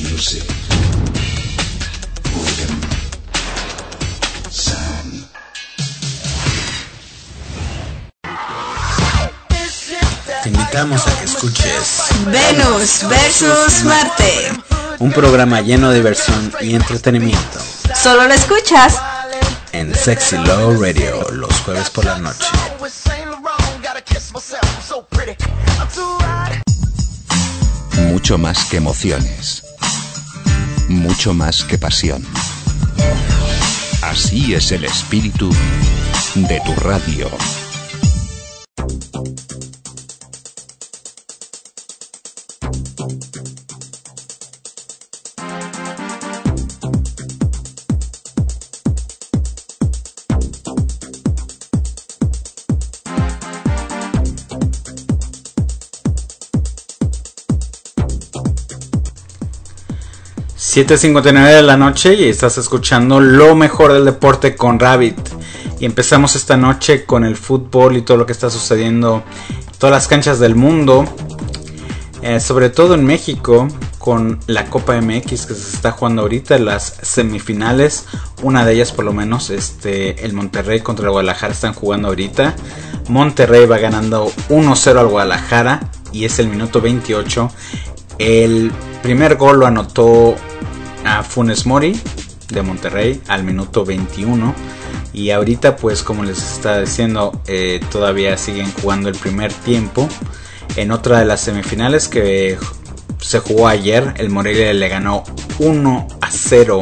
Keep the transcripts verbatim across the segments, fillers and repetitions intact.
music. Boredom. Sound. Te invitamos a que escuches Venus versus Marte, un programa lleno de diversión y entretenimiento. Solo lo escuchas en Sexy Low Radio los jueves por la noche. Mucho más que emociones, mucho más que pasión. Así es el espíritu de tu radio. siete cincuenta y nueve de la noche y estás escuchando lo mejor del deporte con Rabbit. Y empezamos esta noche con el fútbol y todo lo que está sucediendo en todas las canchas del mundo, eh, sobre todo en México, con la Copa M X que se está jugando ahorita, las semifinales. Una de ellas por lo menos, este, el Monterrey contra el Guadalajara están jugando ahorita. Monterrey va ganando uno cero al Guadalajara y es el minuto veintiocho. El primer gol lo anotó a Funes Mori de Monterrey al minuto veintiuno. Y ahorita, pues como les estaba diciendo, eh, todavía siguen jugando el primer tiempo. En otra de las semifinales que se jugó ayer, el Morelia le ganó uno a cero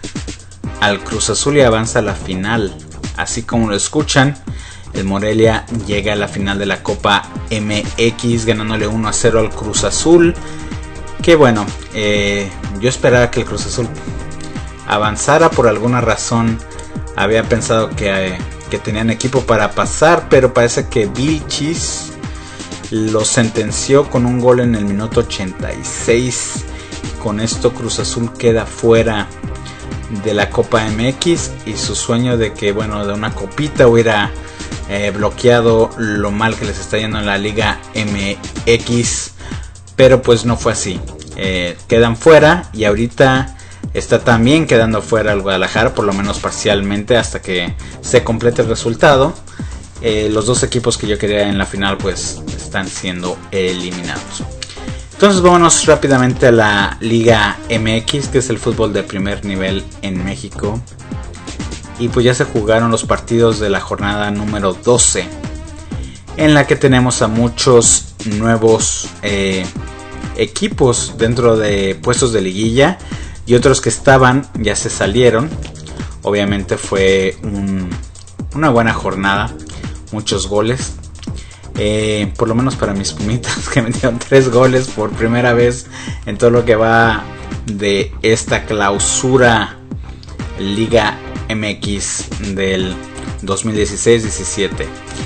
al Cruz Azul y avanza a la final. Así como lo escuchan, el Morelia llega a la final de la Copa M X ganándole uno a cero al Cruz Azul. Que bueno, eh, yo esperaba que el Cruz Azul avanzara. Por alguna razón había pensado que, eh, que tenían equipo para pasar, pero parece que Vilchis lo sentenció con un gol en el minuto ochenta y seis. Con esto Cruz Azul queda fuera de la Copa M X y su sueño de que, bueno, de una copita hubiera eh, bloqueado lo mal que les está yendo en la Liga M X. Pero pues no fue así, eh, quedan fuera y ahorita está también quedando fuera el Guadalajara, por lo menos parcialmente, hasta que se complete el resultado. Eh, los dos equipos que yo quería en la final pues están siendo eliminados. Entonces vámonos rápidamente a la Liga M X, que es el fútbol de primer nivel en México. Y pues ya se jugaron los partidos de la jornada número doce, en la que tenemos a muchos nuevos eh, equipos dentro de puestos de liguilla y otros que estaban ya se salieron. Obviamente fue un, una buena jornada, muchos goles, eh, por lo menos para mis Pumitas, que metieron tres goles por primera vez en todo lo que va de esta clausura Liga M X del dos mil dieciséis diecisiete.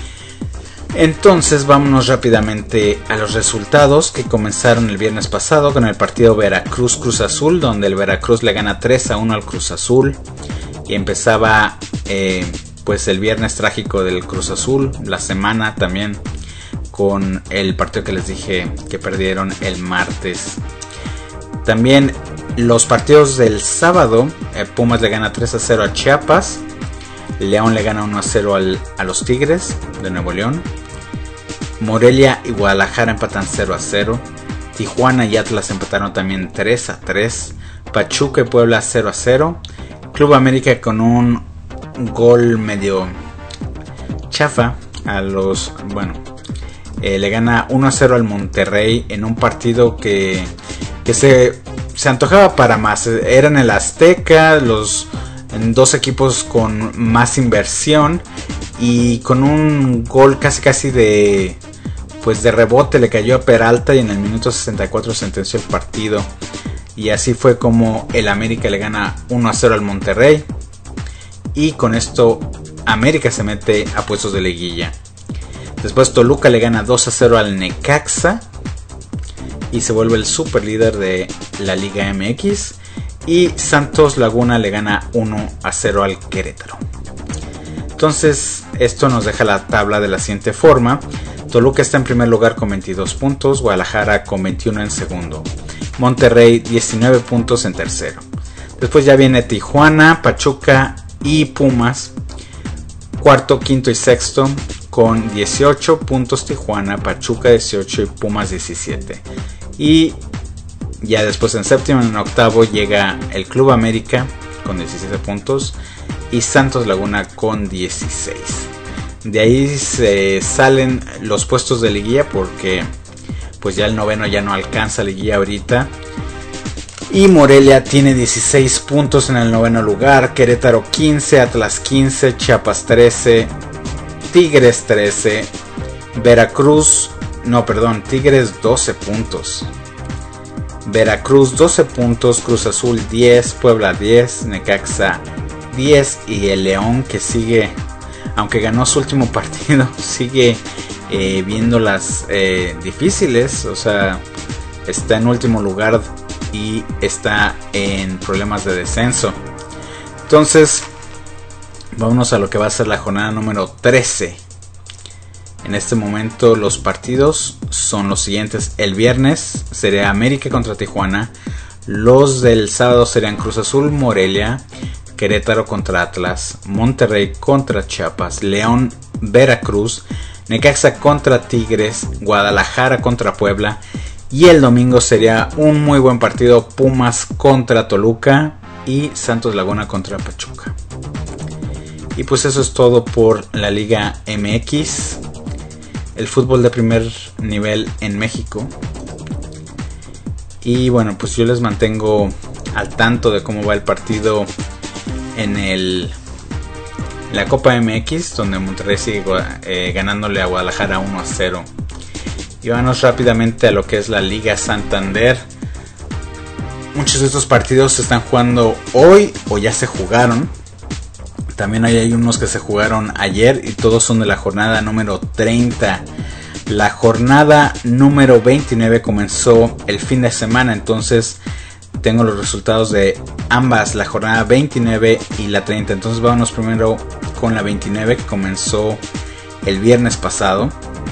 Entonces vámonos rápidamente a los resultados que comenzaron el viernes pasado con el partido Veracruz Cruz Azul, donde el Veracruz le gana tres a uno al Cruz Azul. Y empezaba eh, pues el viernes trágico del Cruz Azul, la semana también con el partido que les dije que perdieron el martes. También los partidos del sábado, eh, Pumas le gana tres a cero a Chiapas, León le gana uno a cero al, a los Tigres de Nuevo León. Morelia y Guadalajara empatan cero a cero. Tijuana y Atlas empataron también tres a tres. Pachuca y Puebla cero a cero. Club América con un gol medio chafa a los... Bueno, eh, le gana uno a cero al Monterrey en un partido que, que se, se antojaba para más. Era en el Azteca, los en dos equipos con más inversión y con un gol casi casi de pues de rebote le cayó a Peralta y en el minuto sesenta y cuatro sentenció el partido. Y así fue como el América le gana uno a cero al Monterrey y con esto América se mete a puestos de liguilla. Después Toluca le gana dos a cero al Necaxa y se vuelve el super líder de la Liga M X. Y Santos Laguna le gana uno a cero al Querétaro. Entonces esto nos deja la tabla de la siguiente forma. Toluca está en primer lugar con veintidós puntos, Guadalajara con veintiuno en segundo. Monterrey diecinueve puntos en tercero. Después ya viene Tijuana, Pachuca y Pumas. Cuarto, quinto y sexto con dieciocho puntos Tijuana, Pachuca dieciocho y Pumas diecisiete. Y ya después en séptimo y en octavo llega el Club América con diecisiete puntos y Santos Laguna con dieciséis. De ahí se salen los puestos de liguilla porque pues ya el noveno ya no alcanza liguilla ahorita. Y Morelia tiene dieciséis puntos en el noveno lugar, Querétaro quince, Atlas quince, Chiapas trece, Tigres trece, Veracruz, no perdón, Tigres doce puntos, Veracruz doce puntos, Cruz Azul diez, Puebla diez, Necaxa diez y el León que sigue, aunque ganó su último partido, sigue eh, viéndolas eh, difíciles, o sea, está en último lugar y está en problemas de descenso. Entonces vámonos a lo que va a ser la jornada número trece. En este momento los partidos son los siguientes. El viernes sería América contra Tijuana. Los del sábado serían Cruz Azul, Morelia, Querétaro contra Atlas, Monterrey contra Chiapas, León, Veracruz, Necaxa contra Tigres, Guadalajara contra Puebla. Y el domingo sería un muy buen partido, Pumas contra Toluca y Santos Laguna contra Pachuca. Y pues eso es todo por la Liga M X, el fútbol de primer nivel en México. Y bueno, pues yo les mantengo al tanto de cómo va el partido en el en la Copa M X, donde Monterrey sigue eh, ganándole a Guadalajara uno a cero. Y vamos rápidamente a lo que es la Liga Santander. Muchos de estos partidos se están jugando hoy o ya se jugaron. También hay, hay unos que se jugaron ayer y todos son de la jornada número treinta. La jornada número veintinueve comenzó el fin de semana, entonces tengo los resultados de ambas, la jornada veintinueve y la treinta. Entonces vámonos primero con la veintinueve, que comenzó el viernes pasado.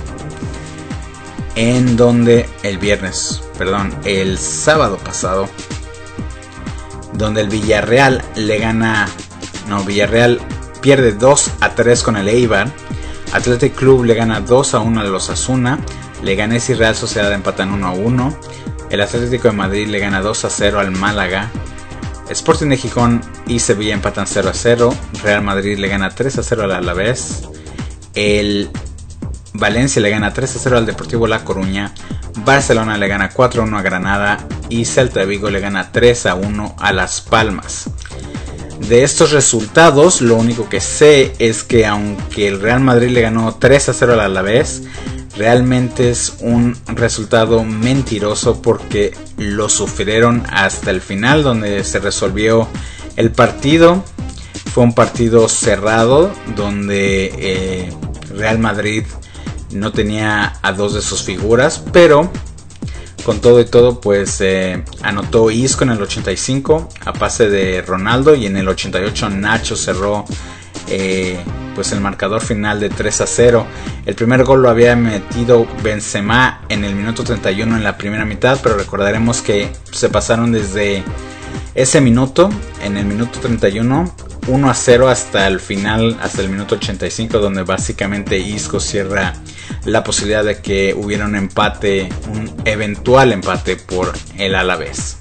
En donde el viernes, perdón, el sábado pasado, donde el Villarreal le gana, no, Villarreal pierde dos a tres con el Eibar, Athletic Club le gana dos a uno a los Osasuna, Leganés y Real Sociedad empatan uno a uno, el Atlético de Madrid le gana dos a cero al Málaga, Sporting de Gijón y Sevilla empatan cero a cero, Real Madrid le gana tres a cero al Alavés, el Valencia le gana tres a cero al Deportivo La Coruña, Barcelona le gana cuatro a uno a Granada y Celta de Vigo le gana tres a uno a Las Palmas. De estos resultados, lo único que sé es que aunque el Real Madrid le ganó tres a cero al Alavés, realmente es un resultado mentiroso porque lo sufrieron hasta el final, donde se resolvió el partido. Fue un partido cerrado donde eh, Real Madrid no tenía a dos de sus figuras, pero con todo y todo pues eh, anotó Isco en el ochenta y cinco a pase de Ronaldo, y en el ochenta y ocho Nacho cerró eh, pues el marcador final de tres a cero. El primer gol lo había metido Benzema en el minuto treinta y uno en la primera mitad, pero recordaremos que se pasaron desde ese minuto, en el minuto treinta y uno, uno a cero hasta el final, hasta el minuto ochenta y cinco, donde básicamente Isco cierra la posibilidad de que hubiera un empate, un eventual empate por el Alavés.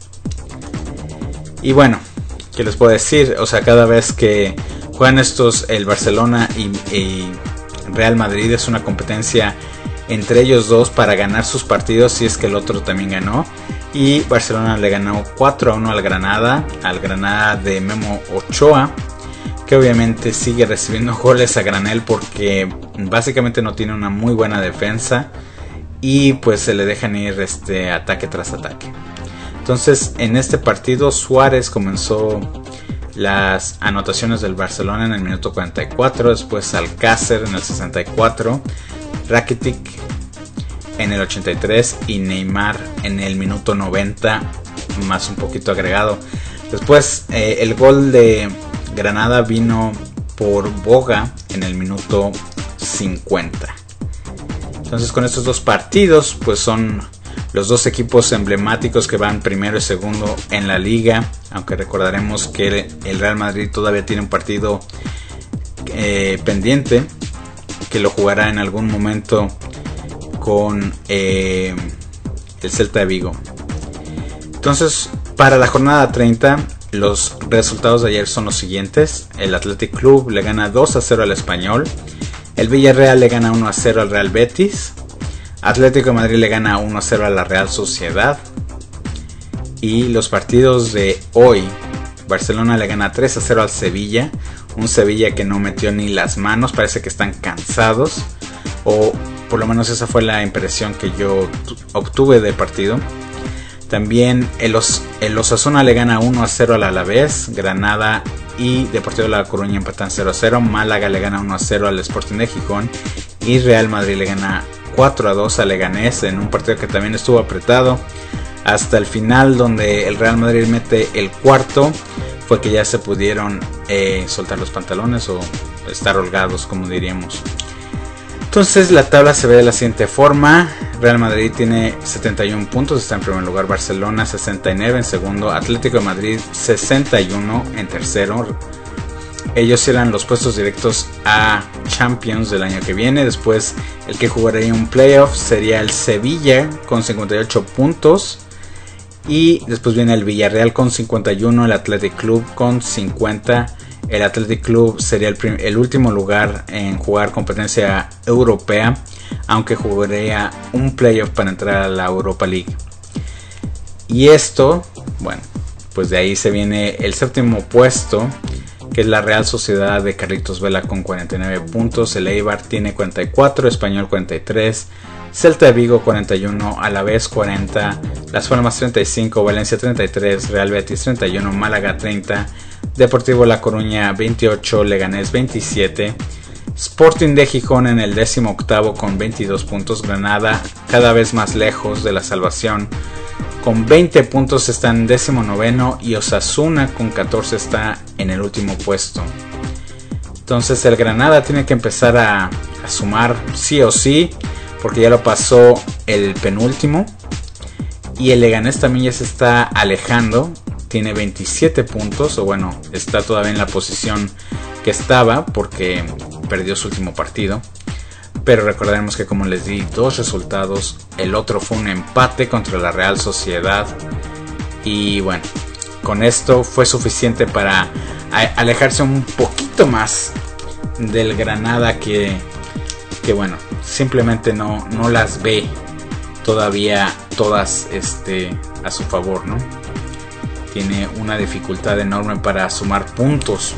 Y bueno, ¿qué les puedo decir? O sea, cada vez que juegan estos, el Barcelona y, y Real Madrid, es una competencia entre ellos dos para ganar sus partidos, si es que el otro también ganó. Y Barcelona le ganó cuatro a uno al Granada, al Granada de Memo Ochoa, que obviamente sigue recibiendo goles a granel porque básicamente no tiene una muy buena defensa y pues se le dejan ir este ataque tras ataque. Entonces en este partido Suárez comenzó las anotaciones del Barcelona en el minuto cuarenta y cuatro, después Alcácer en el sesenta y cuatro, Rakitic en el ochenta y tres y Neymar en el minuto noventa más un poquito agregado. Después eh, el gol de Granada vino por Boga en el minuto cincuenta. Entonces con estos dos partidos pues son los dos equipos emblemáticos que van primero y segundo en la liga, aunque recordaremos que el Real Madrid todavía tiene un partido eh, pendiente que lo jugará en algún momento con eh, el Celta de Vigo. Entonces, para la jornada treinta, los resultados de ayer son los siguientes. El Athletic Club le gana dos a cero al Español. El Villarreal le gana uno a cero al Real Betis. Atlético de Madrid le gana uno a cero a la Real Sociedad. Y los partidos de hoy: Barcelona le gana tres a cero al Sevilla. Un Sevilla que no metió ni las manos, parece que están cansados. O por lo menos esa fue la impresión que yo obtuve del partido. También el, Os- el Osasuna le gana uno a cero al Alavés. Granada y Deportivo de La Coruña empatan cero a cero. Málaga le gana uno a cero al Sporting de Gijón. Y Real Madrid le gana cuatro a dos al Leganés en un partido que también estuvo apretado. Hasta el final, donde el Real Madrid mete el cuarto, fue que ya se pudieron eh, soltar los pantalones o estar holgados, como diríamos. Entonces la tabla se ve de la siguiente forma. Real Madrid tiene setenta y uno puntos, está en primer lugar. Barcelona sesenta y nueve en segundo. Atlético de Madrid sesenta y uno en tercero. Ellos eran los puestos directos a Champions del año que viene. Después el que jugaría un playoff sería el Sevilla con cincuenta y ocho puntos. Y después viene el Villarreal con cincuenta y uno. El Athletic Club con cincuenta. El Athletic Club sería el, prim- el último lugar en jugar competencia europea, aunque jugaría un playoff para entrar a la Europa League. Y esto, bueno, pues de ahí se viene el séptimo puesto, que es la Real Sociedad de Carlitos Vela con cuarenta y nueve puntos. El Eibar tiene cuarenta y cuatro, Español cuarenta y tres, Celta de Vigo cuarenta y uno, Alavés cuarenta, Las Palmas treinta y cinco, Valencia treinta y tres, Real Betis treinta y uno, Málaga treinta, Deportivo La Coruña veintiocho, Leganés veintisiete, Sporting de Gijón en el décimo octavo con veintidós puntos. Granada cada vez más lejos de la salvación con veinte puntos está en décimo noveno, y Osasuna con catorce está en el último puesto. Entonces el Granada tiene que empezar a, a sumar sí o sí, porque ya lo pasó el penúltimo. Y el Leganés también ya se está alejando, tiene veintisiete puntos, o bueno, está todavía en la posición que estaba porque perdió su último partido. Pero recordaremos que, como les di, dos resultados. El otro fue un empate contra la Real Sociedad. Y bueno, con esto fue suficiente para alejarse un poquito más del Granada, que, que bueno, simplemente no, no las ve todavía todas este, a su favor, ¿no? Tiene una dificultad enorme para sumar puntos.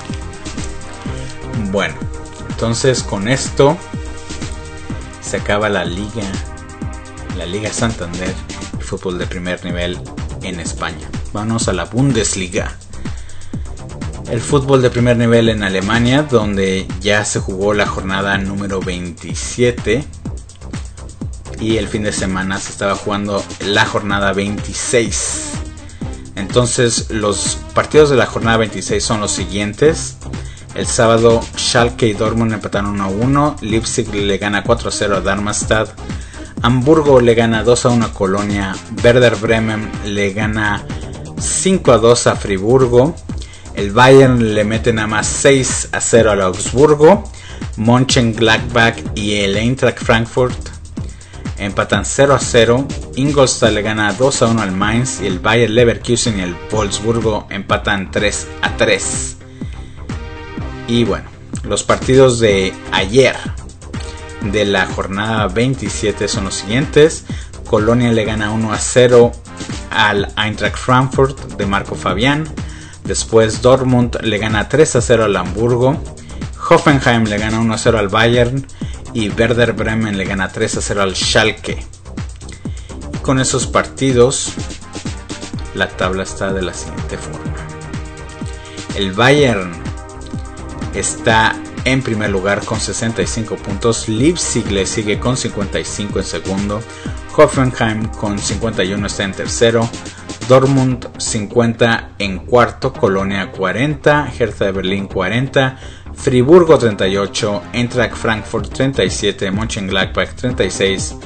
Bueno, entonces con esto se acaba la liga, la Liga Santander, el fútbol de primer nivel en España. Vamos a la Bundesliga, el fútbol de primer nivel en Alemania, donde ya se jugó la jornada número veintisiete y el fin de semana se estaba jugando la jornada veintiséis. Entonces los partidos de la jornada veintiséis son los siguientes. El sábado Schalke y Dortmund empataron uno a uno. Leipzig le gana cuatro a cero a Darmstadt. Hamburgo le gana dos a uno a Colonia. Werder Bremen le gana cinco a dos a Friburgo. El Bayern le mete nada más seis a cero al Augsburgo. Mönchengladbach y el Eintracht Frankfurt empatan cero a cero. Ingolstadt le gana dos a uno al Mainz. Y el Bayer Leverkusen y el Wolfsburgo empatan tres a tres. Y bueno, los partidos de ayer de la jornada veintisiete son los siguientes. Colonia le gana uno a cero al Eintracht Frankfurt de Marco Fabián. Después Dortmund le gana tres a cero al Hamburgo. Hoffenheim le gana uno a cero al Bayern. Y Werder Bremen le gana tres a cero al Schalke. Y con esos partidos la tabla está de la siguiente forma. El Bayern está en primer lugar con sesenta y cinco puntos. Leipzig le sigue con cincuenta y cinco en segundo. Hoffenheim con cincuenta y uno está en tercero. Dortmund cincuenta en cuarto. Colonia cuarenta. Hertha de Berlín cuarenta. Friburgo treinta y ocho. Eintracht Frankfurt treinta y siete. Mönchengladbach treinta y seis.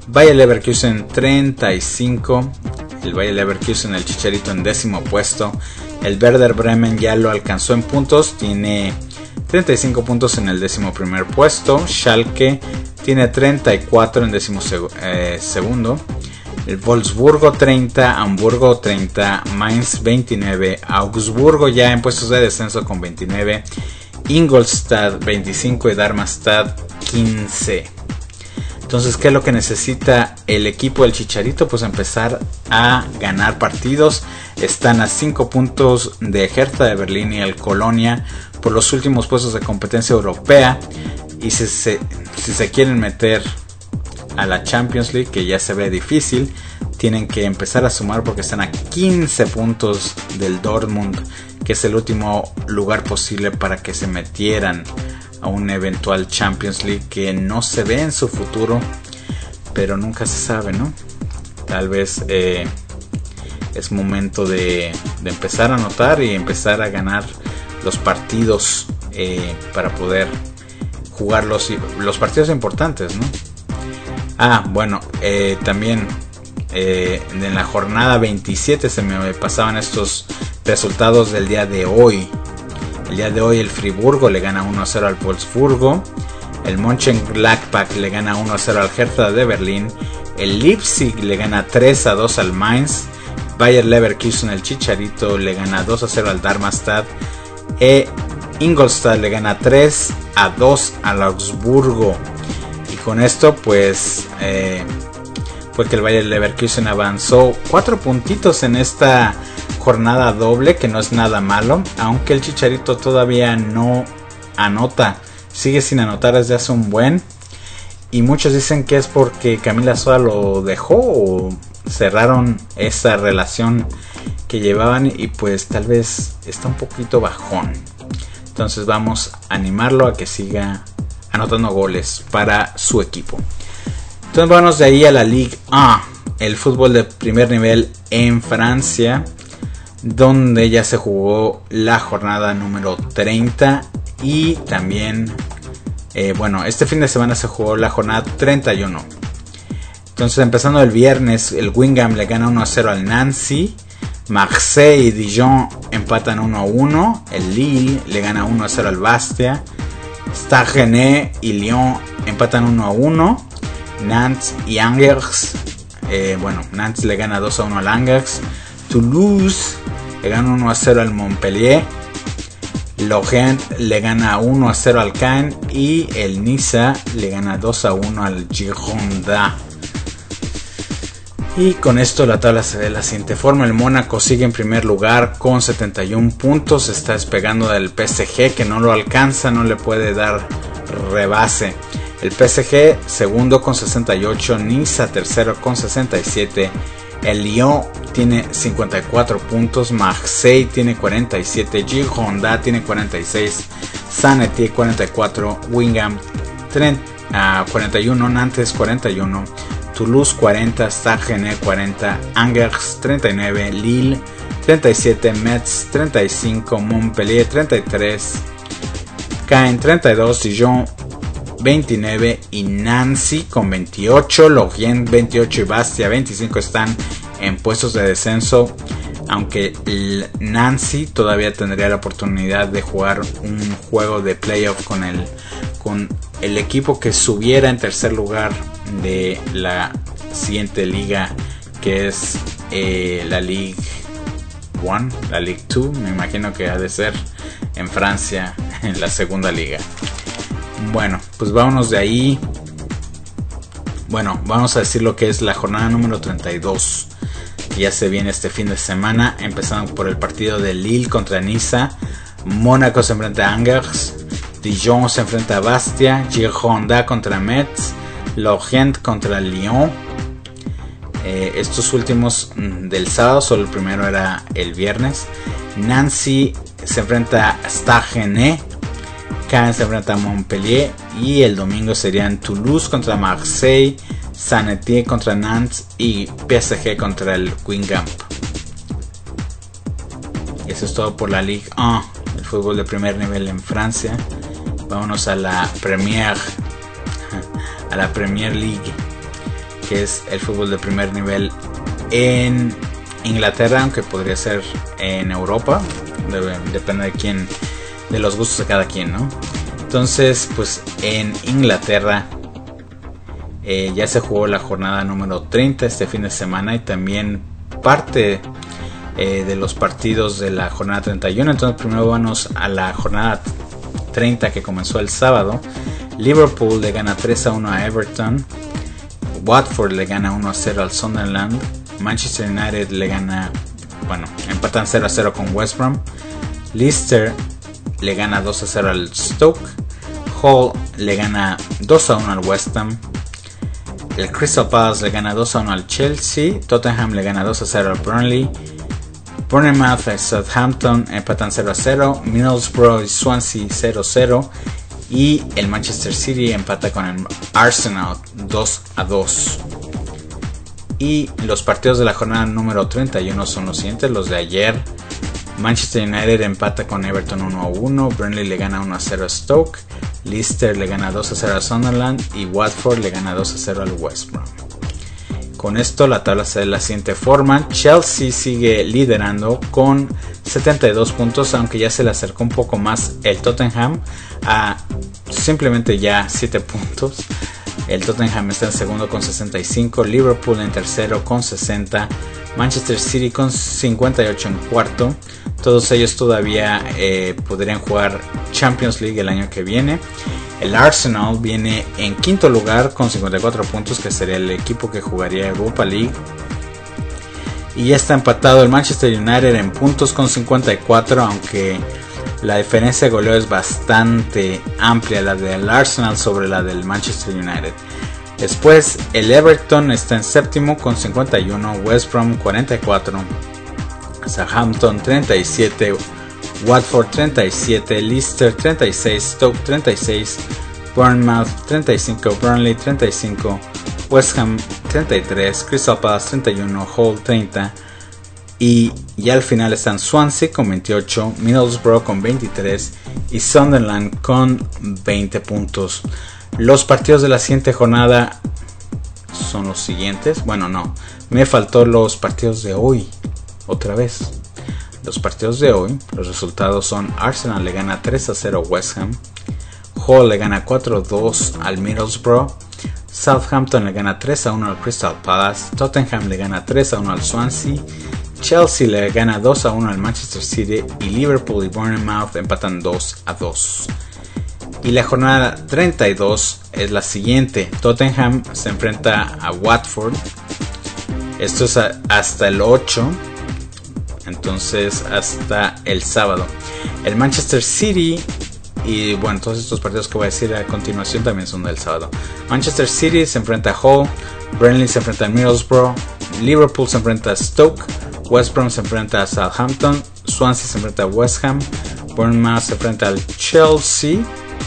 Bayer Leverkusen treinta y cinco. El Bayer Leverkusen, el Chicharito en décimo puesto. El Werder Bremen ya lo alcanzó en puntos, tiene treinta y cinco puntos en el décimo primer puesto. Schalke tiene treinta y cuatro en décimo seg- eh, segundo. El Wolfsburgo treinta, Hamburgo treinta, Mainz veintinueve, Augsburgo ya en puestos de descenso con veintinueve, Ingolstadt veinticinco y Darmstadt quince. Entonces, ¿qué es lo que necesita el equipo del Chicharito? Pues empezar a ganar partidos. Están a cinco puntos de Hertha de Berlín y el Colonia por los últimos puestos de competencia europea. Y si se, si se quieren meter a la Champions League, que ya se ve difícil, tienen que empezar a sumar porque están a quince puntos del Dortmund, que es el último lugar posible para que se metieran a un eventual Champions League, que no se ve en su futuro, pero nunca se sabe, ¿no? Tal vez eh, es momento de, de empezar a anotar y empezar a ganar los partidos eh, para poder jugar los, los partidos importantes, ¿no? Ah, bueno, eh, también eh, en la jornada veintisiete se me pasaban estos resultados del día de hoy. El día de hoy el Friburgo le gana uno a cero al Wolfsburgo. El Mönchengladbach le gana uno a cero al Hertha de Berlín. El Leipzig le gana tres a dos al Mainz. Bayer Leverkusen, el Chicharito, le gana dos a cero al Darmstadt. E Ingolstadt le gana tres a dos al Augsburgo. Y con esto pues eh, fue que el Bayer Leverkusen avanzó cuatro puntitos en esta jornada doble, que no es nada malo, aunque el Chicharito todavía no anota, sigue sin anotar desde hace un buen, y muchos dicen que es porque Camila Soda lo dejó o cerraron esa relación que llevaban y pues tal vez está un poquito bajón. Entonces vamos a animarlo a que siga anotando goles para su equipo. Entonces vamos de ahí a la Ligue uno, el fútbol de primer nivel en Francia, donde ya se jugó la jornada número treinta y también, eh, bueno, este fin de semana se jugó la jornada treinta y uno. Entonces, empezando el viernes, el Guingamp le gana uno a cero al Nancy, Marseille y Dijon empatan uno a uno, el Lille le gana uno a cero al Bastia, Stade Rennais y Lyon empatan uno a uno, Nantes y Angers, eh, bueno, Nantes le gana dos a uno al Angers, Toulouse le gana uno a cero al Montpellier, Lorient le gana uno a cero al Caen y el Niza le gana dos a uno al Girondins. Y con esto la tabla se ve de la siguiente forma. El Mónaco sigue en primer lugar con setenta y uno puntos, está despegando del P S G, que no lo alcanza, no le puede dar rebase. El P S G segundo con sesenta y ocho, Niza tercero con sesenta y siete, el Lyon tiene cincuenta y cuatro puntos, Marseille tiene cuarenta y siete, Girondins tiene cuarenta y seis, Saint-Étienne cuarenta y cuatro, Guingamp cuarenta y uno, Nantes cuarenta y uno, Toulouse cuarenta, Stade Rennais cuarenta, Angers treinta y nueve, Lille treinta y siete, Metz treinta y cinco, Montpellier treinta y tres, Caen treinta y dos, Dijon veintinueve y Nancy con veintiocho, Lorient veintiocho y Bastia veinticinco están en puestos de descenso, aunque el Nancy todavía tendría la oportunidad de jugar un juego de playoff con el, con el equipo que subiera en tercer lugar de la siguiente liga, que es eh, la Ligue uno, la Ligue dos, me imagino que ha de ser en Francia, en la segunda liga. Bueno, pues vámonos de ahí. Bueno, vamos a decir lo que es la jornada número treinta y dos. Ya se viene este fin de semana, empezando por el partido de Lille contra Niza, Mónaco se enfrenta a Angers, Dijon se enfrenta a Bastia, Girondins contra Metz, Lorient contra Lyon. Eh, estos últimos mm, del sábado, solo el primero era el viernes. Nancy se enfrenta a Stade Rennais, Caen se enfrenta a Montpellier y el domingo serían Toulouse contra Marseille, Saint-Étienne contra Nantes y P S G contra el Guingamp. Eso es todo por la Ligue uno, el fútbol de primer nivel en Francia. Vámonos a la Premier, a la Premier League, que que es el fútbol de primer nivel en Inglaterra, aunque podría ser en Europa, debe, depende de quién, de los gustos de cada quien, ¿no? Entonces, pues en Inglaterra eh, ya se jugó la jornada número treinta este fin de semana y también parte eh, de los partidos de la jornada treinta y uno. Entonces primero vamos a la jornada treinta que comenzó el sábado. Liverpool le gana tres a uno a Everton, Watford le gana uno a cero al Sunderland, Manchester United le gana, bueno, empatan cero a cero con West Brom, Leicester le gana dos a cero al Stoke, Hull le gana dos a uno al West Ham, el Crystal Palace le gana dos a uno al Chelsea, Tottenham le gana dos a cero al Burnley, Bournemouth y Southampton empatan cero a cero, Middlesbrough y Swansea cero a cero y el Manchester City empata con el Arsenal dos a dos. Y los partidos de la jornada número treinta y uno son los siguientes, los de ayer. Manchester United empata con Everton uno a uno, Burnley le gana uno a cero a Stoke, Leicester le gana dos a cero a Sunderland y Watford le gana dos a cero al West Brom. Con esto la tabla se da de la siguiente forma. Chelsea sigue liderando con setenta y dos puntos, aunque ya se le acercó un poco más el Tottenham a simplemente ya siete puntos. El Tottenham está en segundo con sesenta y cinco, Liverpool en tercero con sesenta, Manchester City con cincuenta y ocho en cuarto. Todos ellos todavía eh, podrían jugar Champions League el año que viene. El Arsenal viene en quinto lugar con cincuenta y cuatro puntos, que sería el equipo que jugaría Europa League. Y ya está empatado el Manchester United en puntos con cincuenta y cuatro, aunque la diferencia de goleo es bastante amplia, la del Arsenal sobre la del Manchester United. Después el Everton está en séptimo con cincuenta y uno, West Brom cuarenta y cuatro, Southampton treinta y siete, Watford treinta y siete, Leicester treinta y seis, Stoke treinta y seis, Bournemouth treinta y cinco, Burnley treinta y cinco, West Ham treinta y tres, Crystal Palace treinta y uno, Hull treinta. Y ya al final están Swansea con veintiocho, Middlesbrough con veintitrés y Sunderland con veinte puntos. Los partidos de la siguiente jornada son los siguientes. Bueno, no, me faltó los partidos de hoy. Otra vez. Los partidos de hoy, los resultados son: Arsenal le gana tres a cero a West Ham, Hull le gana cuatro a dos al Middlesbrough, Southampton le gana tres a uno al Crystal Palace, Tottenham le gana tres a uno al Swansea, Chelsea le gana dos a uno al Manchester City y Liverpool y Bournemouth empatan dos a dos. Y la jornada treinta y dos es la siguiente: Tottenham se enfrenta a Watford. Esto es a, hasta el ocho, entonces hasta el sábado. El Manchester City y bueno, todos estos partidos que voy a decir a continuación también son del sábado. Manchester City se enfrenta a Hull, Burnley se enfrenta a Middlesbrough, Liverpool se enfrenta a Stoke, West Brom se enfrenta a Southampton, Swansea se enfrenta a West Ham, Bournemouth se enfrenta al Chelsea.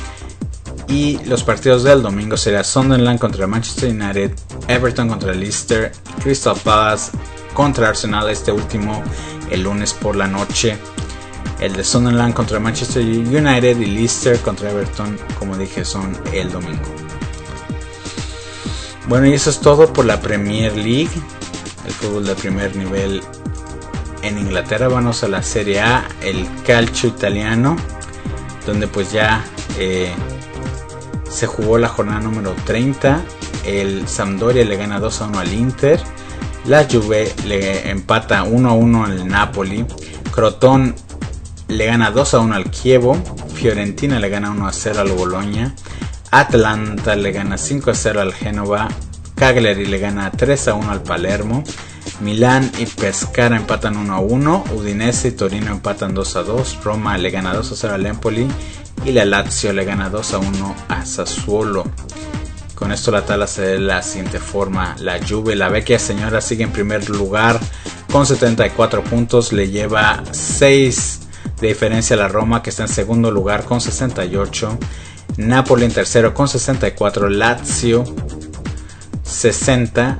Y los partidos del domingo serían Sunderland contra Manchester United, Everton contra Leicester, Crystal Palace contra Arsenal, este último el lunes por la noche. El de Sunderland contra Manchester United y Leicester contra Everton, como dije, son el domingo. Bueno, y eso es todo por la Premier League, el fútbol de primer nivel en Inglaterra. Vamos a la Serie A, el calcio italiano, donde pues ya eh, se jugó la jornada número treinta. El Sampdoria le gana dos a uno al Inter, la Juve le empata uno a uno al Napoli, Crotone le gana dos a uno al Chievo, Fiorentina le gana uno a cero al Bologna, Atalanta le gana cinco a cero al Génova, Cagliari le gana tres a uno al Palermo, Milán y Pescara empatan uno a uno, Udinese y Torino empatan dos a dos, Roma le gana dos a cero al Empoli y la Lazio le gana dos a uno a Sassuolo. Con esto la tabla se ve de la siguiente forma: la Juve, la vecchia señora, sigue en primer lugar con setenta y cuatro puntos, le lleva seis de diferencia a la Roma, que está en segundo lugar con sesenta y ocho, Napoli en tercero con sesenta y cuatro, Lazio sesenta,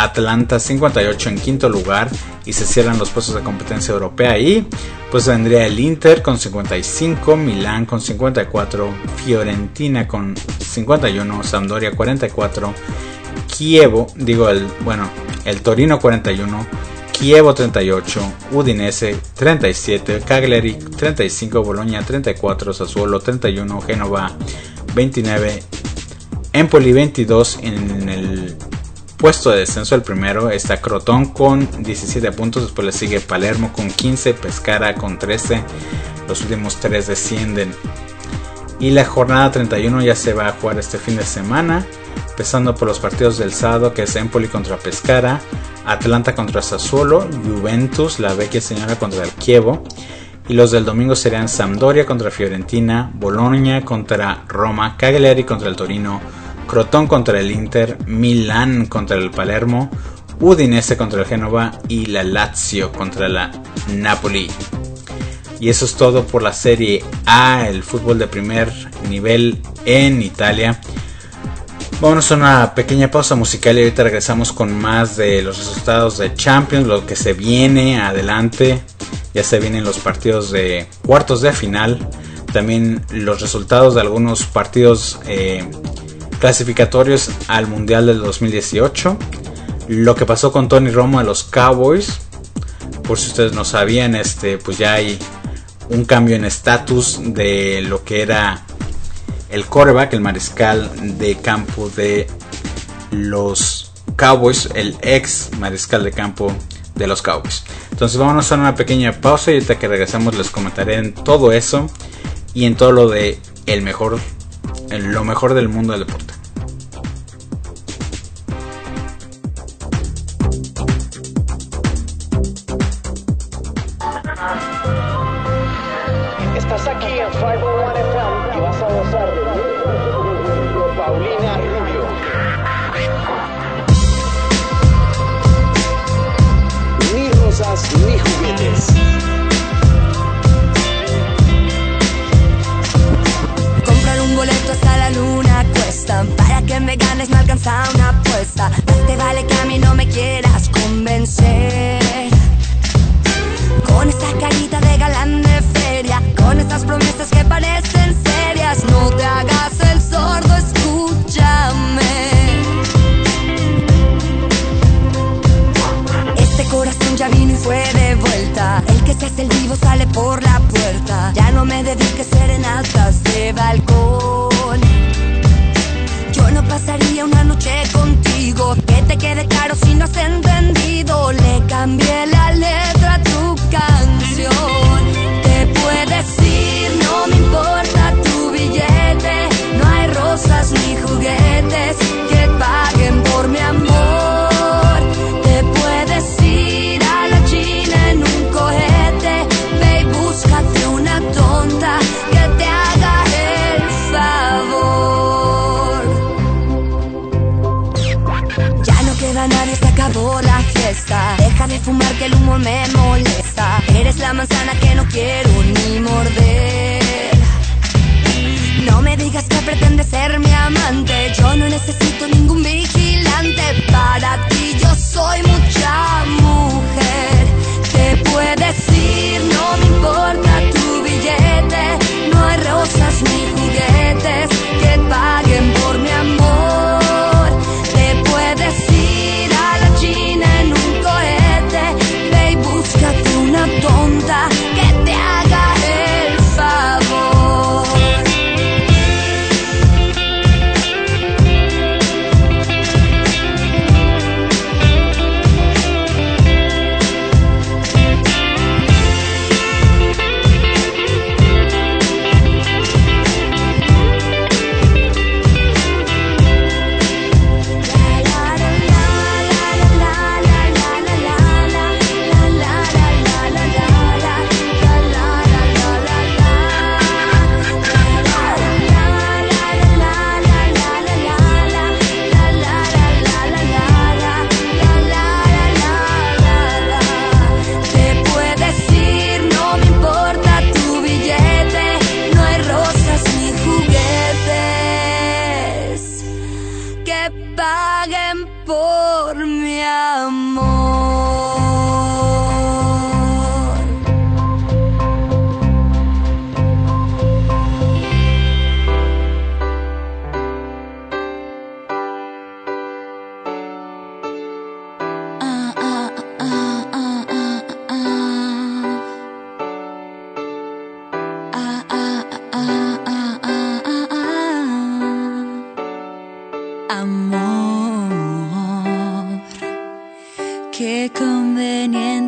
Atlanta cincuenta y ocho en quinto lugar y se cierran los puestos de competencia europea. Y pues vendría el Inter con cincuenta y cinco, Milán con cincuenta y cuatro, Fiorentina con cincuenta y uno, Sampdoria cuarenta y cuatro, Chievo, digo el, bueno, el Torino cuarenta y uno, Chievo treinta y ocho, Udinese treinta y siete, Cagliari treinta y cinco, Bologna treinta y cuatro, Sassuolo treinta y uno, Génova veintinueve, Empoli veintidós. En el puesto de descenso, el primero está Crotone con diecisiete puntos, después le sigue Palermo con quince, Pescara con trece, los últimos tres descienden. Y la jornada treinta y uno ya se va a jugar este fin de semana, empezando por los partidos del sábado, que es Empoli contra Pescara, Atlanta contra Sassuolo, Juventus, la vecchia señora contra el Chievo, y los del domingo serían Sampdoria contra Fiorentina, Bologna contra Roma, Cagliari contra el Torino, Crotone contra el Inter, Milán contra el Palermo, Udinese contra el Génova y la Lazio contra la Napoli. Y eso es todo por la Serie A, el fútbol de primer nivel en Italia. Vámonos a una pequeña pausa musical y ahorita regresamos con más de los resultados de Champions, lo que se viene adelante. Ya se vienen los partidos de cuartos de final, también los resultados de algunos partidos eh, clasificatorios al Mundial del dos mil dieciocho, lo que pasó con Tony Romo a los Cowboys. Por si ustedes no sabían, este, pues ya hay un cambio en estatus de lo que era el quarterback, el mariscal de campo de los Cowboys, el ex mariscal de campo de los Cowboys. Entonces vámonos a una pequeña pausa y ahorita que regresamos les comentaré en todo eso y en todo lo de el mejor, lo mejor del mundo del deporte. Estás aquí en cinco cero uno F M y vas a gozar de Paulina Rubio. Ni rosas ni juguetes. Comprar un boleto hasta la luna cuesta. Para que me ganes me alcanza una apuesta. Más te vale que a mí no me quieras convencer. Con esa carita de galán de feria, con estas promesas que parecen serias, no te hagas el sordo, escúchame. Este corazón ya vino y fue de vuelta. El que se hace el vivo sale por la puerta. Ya no me dediques serenatas de balcón. Yo no pasaría una noche contigo. Que te quede claro si no has entendido. Le cambié la letra a tu canción. Te puedes ir, no me importa tu billete. No hay rosas ni juguetes que paguen por mi amor. Te puedes ir a la China en un cohete. Ve y búscate una tonta que te haga el favor. Ya no queda nadie, se acabó la fiesta. Deja de fumar que el humo me molesta. Eres la manzana que no quiero ni morder. No me digas que pretendes ser mi amante. Yo no necesito ningún vigilante. Para ti yo soy mucha mujer. Te puedes ir, no me importa tu billete. No hay rosas ni juguetes que paguen por mi amor. Te puedes ir a la China en un cohete. Ve y búscate una tonta que te haga el favor.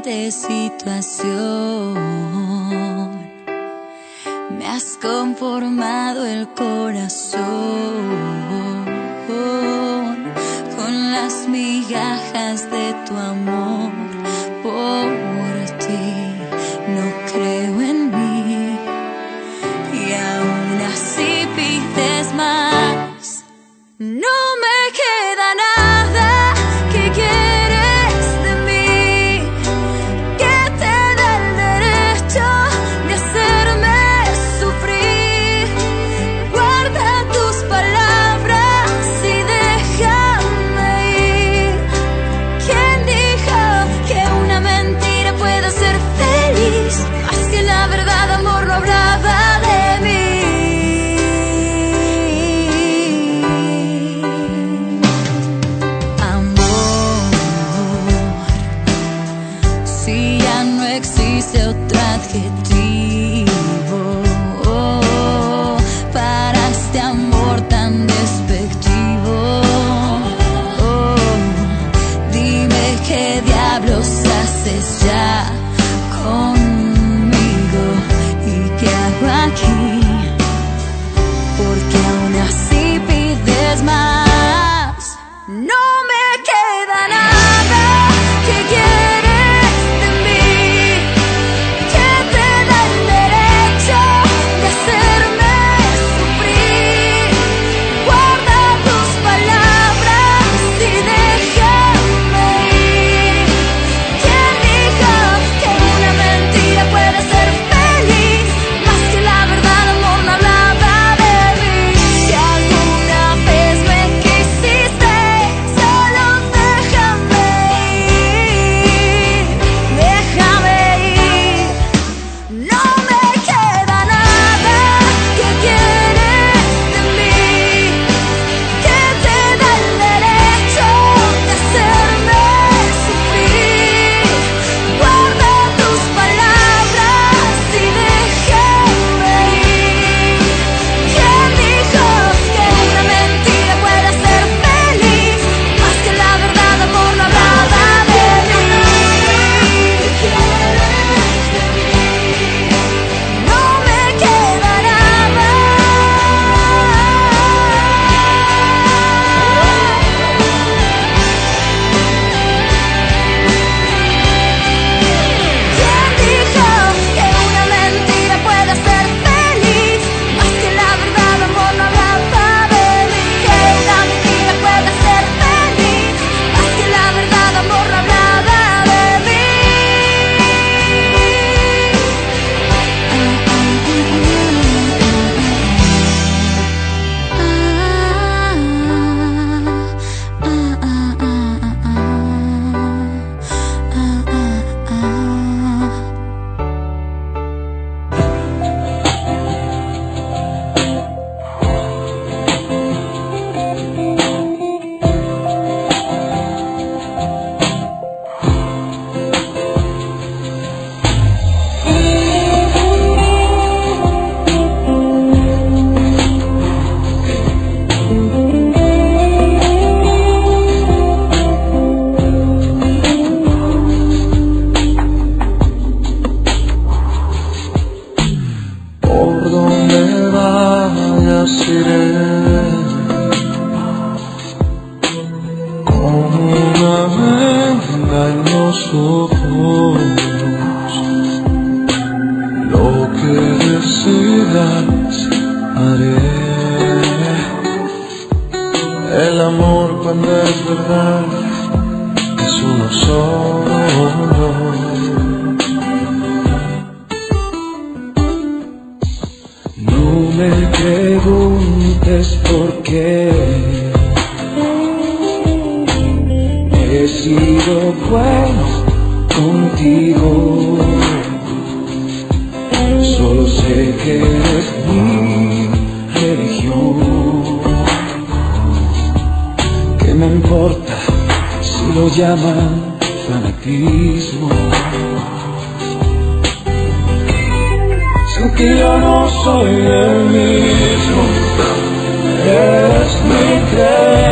diferente situación. Me has conformado el corazón con las migajas de tu amor. Por ti no creo en mí y aún así pides más. No me queda nada que quieres de mí que te dé el derecho de hacerme sufrir. Guarda tus palabras y déjame ir. ¿Quién dijo que una mentira puede ser feliz? Más que la verdad, amor, no hablaba de mí. Existe otro adjetivo oh, para este amor tan despectivo. Oh, dime qué diablos haces ya conmigo y qué hago aquí, porque aún así pides más. No me queda nada que quieres.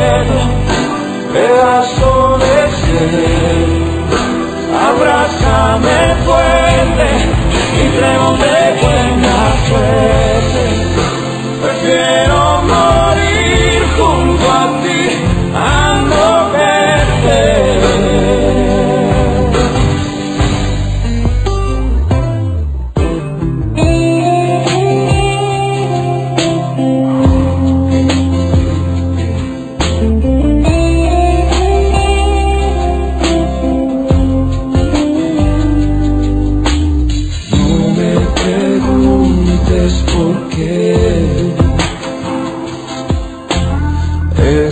Pedazo de ser abrazado.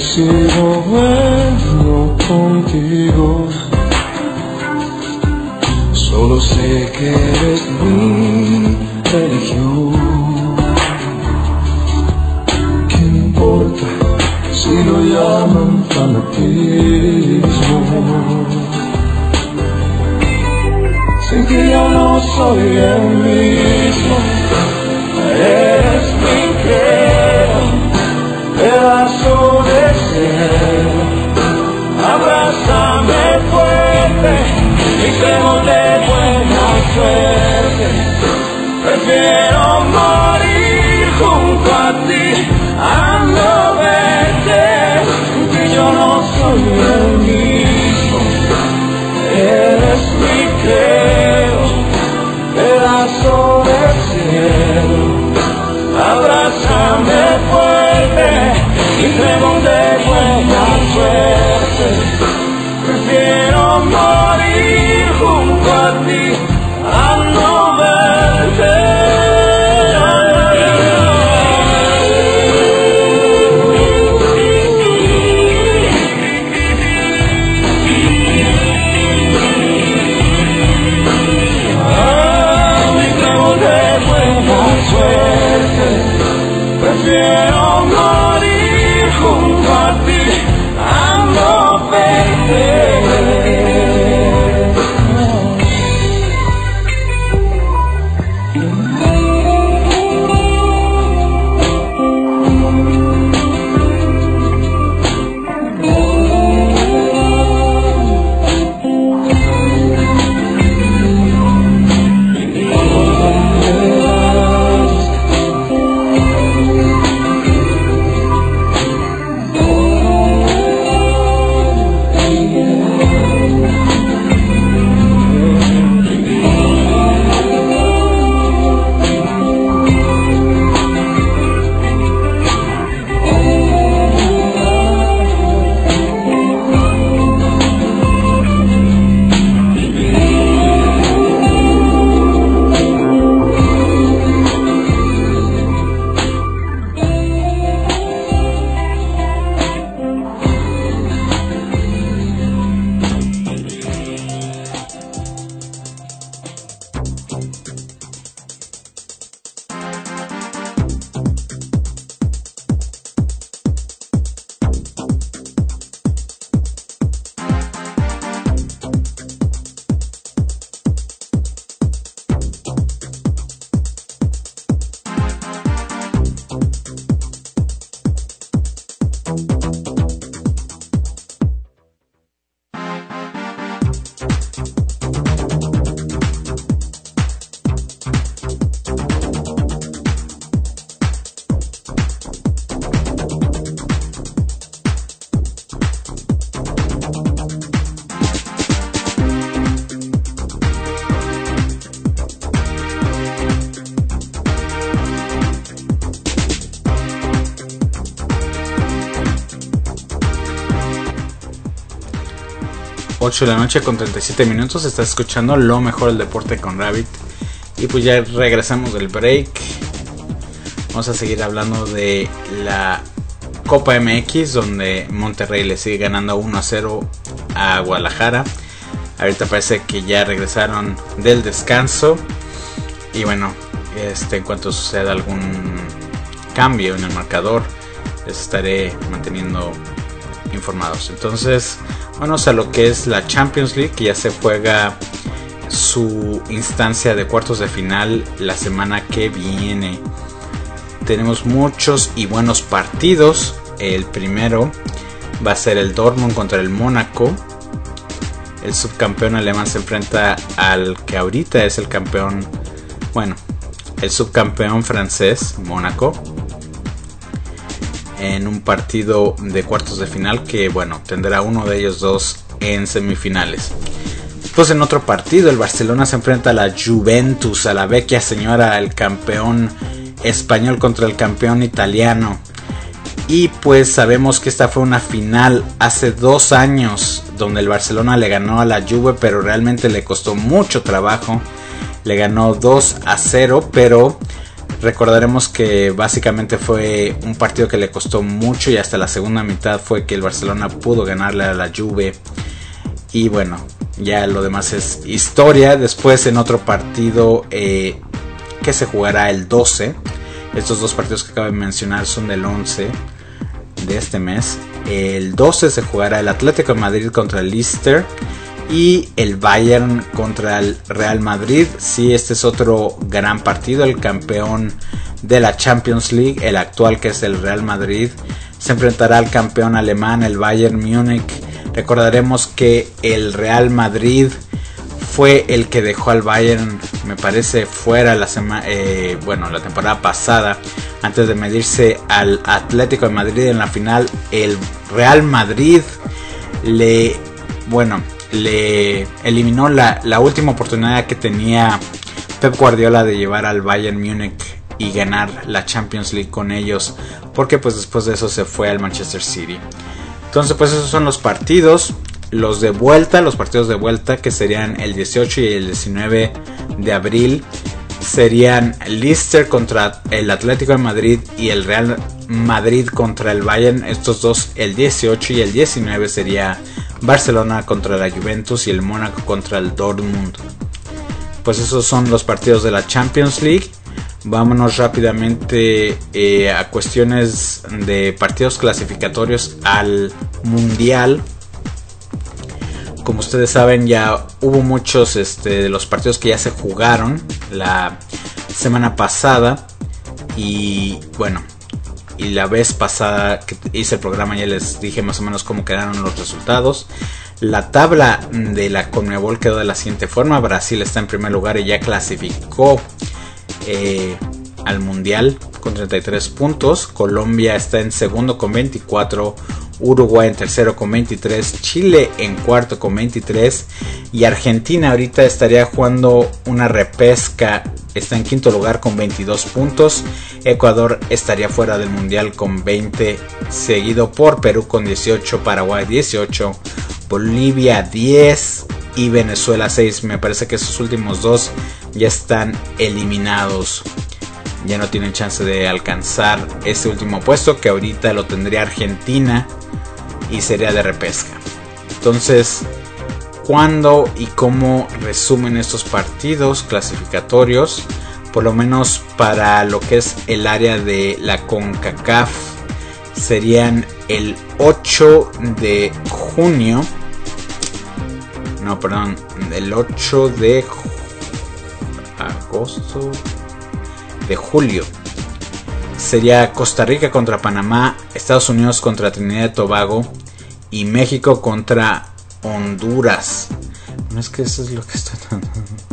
sido bueno contigo. Solo sé que eres mi religión. ¿Qué importa si lo llaman fanatismo? Sin que yo no soy el mismo. Eres mi credo, pedazo de cielo. Abrázame fuerte y creo de buena suerte. Prefiero morir junto a ti a no verte, que yo no soy el mismo. Eres mi credo, pedazo de cielo. Abrázame fuerte y creo de buena suerte. Prefiero morir junto a ti a no verte. Prefiero morir junto a ti a no verte. ocho de la noche con treinta y siete minutos. Estás escuchando lo mejor del deporte con Rabbit. Y pues ya regresamos del break. Vamos a seguir hablando de la Copa M X, donde Monterrey le sigue ganando uno a cero a Guadalajara. Ahorita parece que ya regresaron del descanso. Y bueno, este, en cuanto suceda algún cambio en el marcador, les estaré manteniendo informados. Entonces, vamos a lo que es la Champions League, que ya se juega su instancia de cuartos de final la semana que viene. Tenemos muchos y buenos partidos. El primero va a ser el Dortmund contra el Mónaco. El subcampeón alemán se enfrenta al que ahorita es el campeón, bueno, el subcampeón francés, Mónaco, en un partido de cuartos de final que, bueno, tendrá uno de ellos dos en semifinales. Pues en otro partido el Barcelona se enfrenta a la Juventus, a la vecchia señora, el campeón español contra el campeón italiano. Y pues sabemos que esta fue una final hace dos años donde el Barcelona le ganó a la Juve, pero realmente le costó mucho trabajo. Le ganó dos a cero, pero Recordaremos que básicamente fue un partido que le costó mucho y hasta la segunda mitad fue que el Barcelona pudo ganarle a la Juve. Y bueno, ya lo demás es historia. Después en otro partido eh, que se jugará el doce. Estos dos partidos que acabo de mencionar son del once de este mes. El doce se jugará el Atlético de Madrid contra el Leicester y el Bayern contra el Real Madrid. Sí, este es otro gran partido. El campeón de la Champions League, el actual, que es el Real Madrid, se enfrentará al campeón alemán, el Bayern Múnich. Recordaremos que el Real Madrid fue el que dejó al Bayern, me parece, fuera la semana, eh, bueno, la temporada pasada, antes de medirse al Atlético de Madrid en la final. El Real Madrid le, bueno, le eliminó la, la última oportunidad que tenía Pep Guardiola de llevar al Bayern Múnich y ganar la Champions League con ellos, porque pues después de eso se fue al Manchester City. Entonces pues esos son los partidos. Los de vuelta, los partidos de vuelta, que serían el dieciocho y el diecinueve de abril, serían Leicester contra el Atlético de Madrid y el Real Madrid contra el Bayern. Estos dos, el dieciocho y el diecinueve, sería Barcelona contra la Juventus y el Mónaco contra el Dortmund. Pues esos son los partidos de la Champions League. Vámonos rápidamente eh, a cuestiones de partidos clasificatorios al Mundial. Como ustedes saben, ya hubo muchos este, de los partidos que ya se jugaron la semana pasada. Y bueno, y la vez pasada que hice el programa ya les dije más o menos cómo quedaron los resultados. La tabla de la Conmebol quedó de la siguiente forma. Brasil está en primer lugar y ya clasificó eh, al Mundial con treinta y tres puntos. Colombia está en segundo con veinticuatro. Uruguay en tercero con veintitrés, Chile en cuarto con veintitrés y Argentina ahorita estaría jugando una repesca, está en quinto lugar con veintidós puntos. Ecuador estaría fuera del Mundial con veinte, seguido por Perú con dieciocho, Paraguay dieciocho, Bolivia diez y Venezuela seis. Me parece que esos últimos dos ya están eliminados, ya no tienen chance de alcanzar este último puesto, que ahorita lo tendría Argentina y sería de repesca. Entonces, ¿cuándo y cómo resumen estos partidos clasificatorios? Por lo menos para lo que es el área de la CONCACAF, serían el ocho de junio. No, perdón, el ocho de agosto, de julio. Sería Costa Rica contra Panamá, Estados Unidos contra Trinidad y Tobago y México contra Honduras. No es que eso es lo que está dando.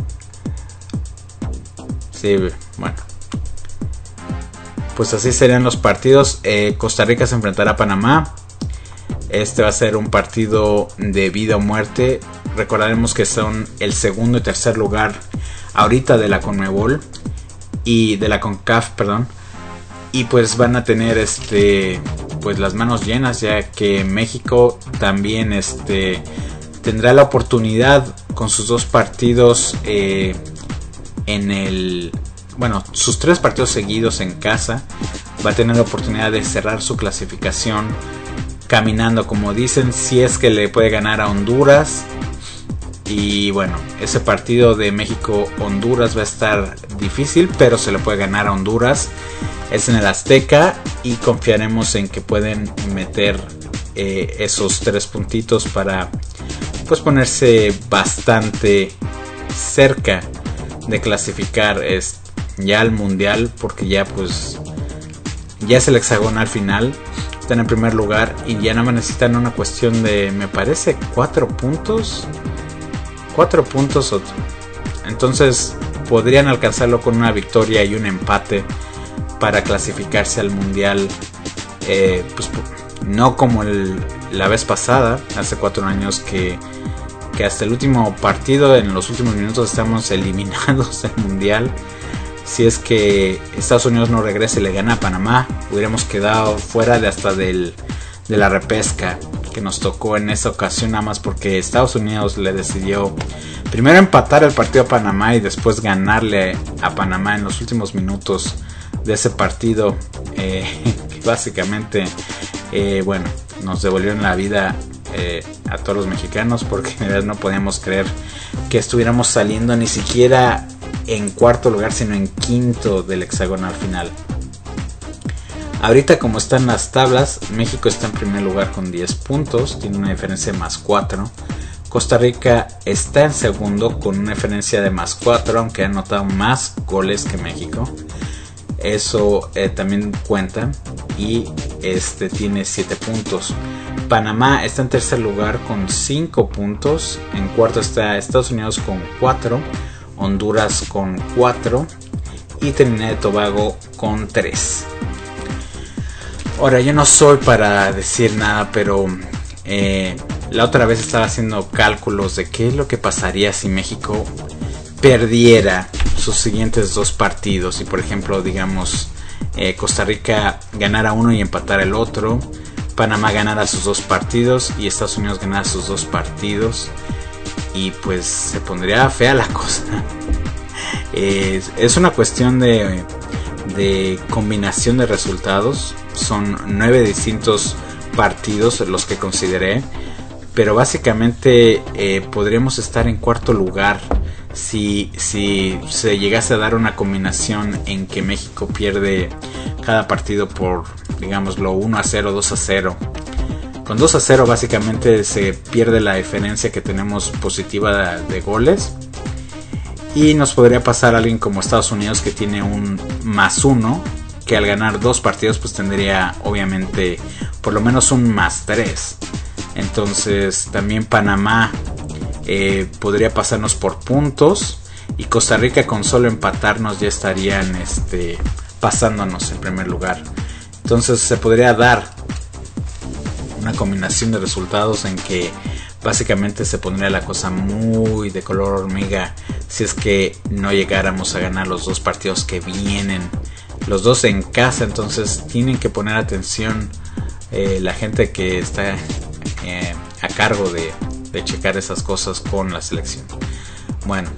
Sí, bueno. Pues así serían los partidos. Eh, Costa Rica se enfrentará a Panamá. Este va a ser un partido de vida o muerte. Recordaremos que son el segundo y tercer lugar ahorita de la Conmebol y de la CONCACAF, perdón. Y pues van a tener este pues las manos llenas, ya que México también este tendrá la oportunidad con sus dos partidos eh, en el bueno sus tres partidos seguidos en casa. Va a tener la oportunidad de cerrar su clasificación caminando, como dicen, si es que le puede ganar a Honduras. Y bueno, ese partido de México-Honduras va a estar difícil, pero se le puede ganar a Honduras. Es en el Azteca y confiaremos en que pueden meter eh, esos tres puntitos para pues ponerse bastante cerca de clasificar es, ya al Mundial, porque ya pues ya es el hexagonal final. Están en primer lugar y ya no necesitan una cuestión de, me parece, cuatro puntos. Cuatro puntos. Entonces podrían alcanzarlo con una victoria y un empate para clasificarse al Mundial. Eh, pues no como el, la vez pasada, hace cuatro años, que, que hasta el último partido, en los últimos minutos, estamos eliminados del Mundial. Si es que Estados Unidos no regresa y le gana a Panamá, hubiéramos quedado fuera de hasta del, de la repesca que nos tocó en esa ocasión, nada más porque Estados Unidos le decidió primero empatar el partido a Panamá y después ganarle a Panamá en los últimos minutos de ese partido, eh, que básicamente, eh, bueno, nos devolvieron la vida eh, a todos los mexicanos, porque en realidad no podíamos creer que estuviéramos saliendo ni siquiera en cuarto lugar, sino en quinto del hexagonal final. Ahorita, como están las tablas, México está en primer lugar con diez puntos, tiene una diferencia de más cuatro. Costa Rica está en segundo con una diferencia de más cuatro, aunque ha anotado más goles que México. Eso eh, también cuenta, y este tiene siete puntos. Panamá está en tercer lugar con cinco puntos. En cuarto está Estados Unidos con cuatro, Honduras con cuatro y Trinidad y Tobago con tres. Ahora, yo no soy para decir nada, pero eh, la otra vez estaba haciendo cálculos de qué es lo que pasaría si México perdiera sus siguientes dos partidos. Y por ejemplo, digamos, eh, Costa Rica ganara uno y empatara el otro, Panamá ganara sus dos partidos y Estados Unidos ganara sus dos partidos, y pues se pondría fea la cosa. eh, es una cuestión de, de combinación de resultados. Son nueve distintos partidos los que consideré, pero básicamente eh, podríamos estar en cuarto lugar si, si se llegase a dar una combinación en que México pierde cada partido por, digámoslo, uno a cero, dos a cero. Con dos a cero básicamente se pierde la diferencia que tenemos positiva de, de goles, y nos podría pasar a alguien como Estados Unidos, que tiene un más uno, que al ganar dos partidos pues tendría obviamente por lo menos un más tres. Entonces también Panamá eh, podría pasarnos por puntos, y Costa Rica con solo empatarnos ya estarían este, pasándonos en primer lugar. Entonces se podría dar una combinación de resultados en que básicamente se pondría la cosa muy de color hormiga si es que no llegáramos a ganar los dos partidos que vienen, los dos en casa. Entonces tienen que poner atención eh, la gente que está eh, a cargo de, de checar esas cosas con la selección. Bueno,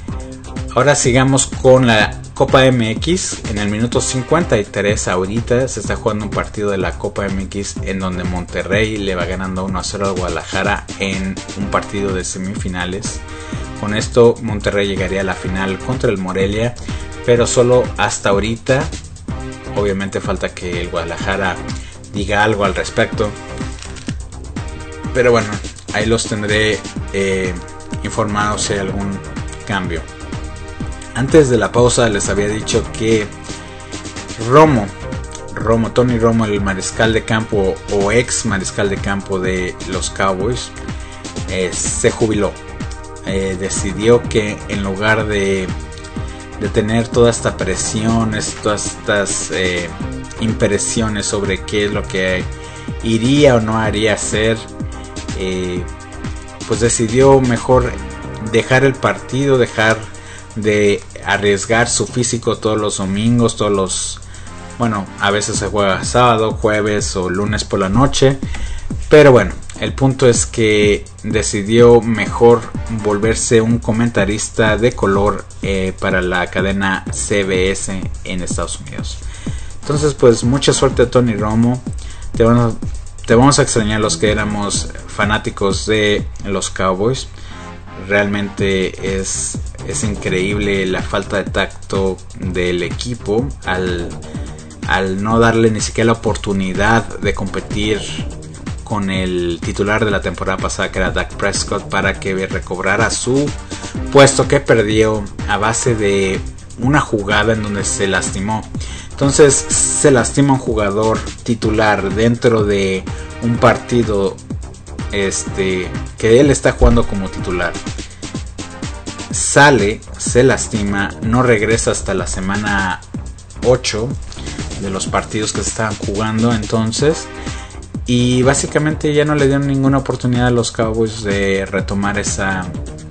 ahora sigamos con la Copa M X. En el minuto cincuenta y tres ahorita se está jugando un partido de la Copa M X en donde Monterrey le va ganando uno a cero a Guadalajara en un partido de semifinales. Con esto Monterrey llegaría a la final contra el Morelia, pero solo hasta ahorita. Obviamente falta que el Guadalajara diga algo al respecto, pero bueno, ahí los tendré eh, informados si hay algún cambio. Antes de la pausa les había dicho que Romo, Romo, Tony Romo, el mariscal de campo o ex mariscal de campo de los Cowboys, eh, se jubiló. Eh, decidió que en lugar de, de tener toda esta presión, todas estas eh, impresiones sobre qué es lo que iría o no haría hacer, eh, pues decidió mejor dejar el partido, dejar de arriesgar su físico todos los domingos, todos los, bueno, a veces se juega sábado, jueves o lunes por la noche, pero bueno, el punto es que decidió mejor volverse un comentarista de color eh, para la cadena C B S en Estados Unidos. Entonces pues mucha suerte a Tony Romo. Te vamos, te vamos a extrañar los que éramos fanáticos de los Cowboys. Realmente es, es increíble la falta de tacto del equipo al, al no darle ni siquiera la oportunidad de competir con el titular de la temporada pasada, que era Dak Prescott, para que recobrara su puesto que perdió a base de una jugada en donde se lastimó. Entonces se lastima un jugador titular dentro de un partido este que él está jugando como titular. Sale, se lastima, no regresa hasta la semana ocho de los partidos que se estaban jugando entonces, y básicamente ya no le dieron ninguna oportunidad a los Cowboys de retomar esa,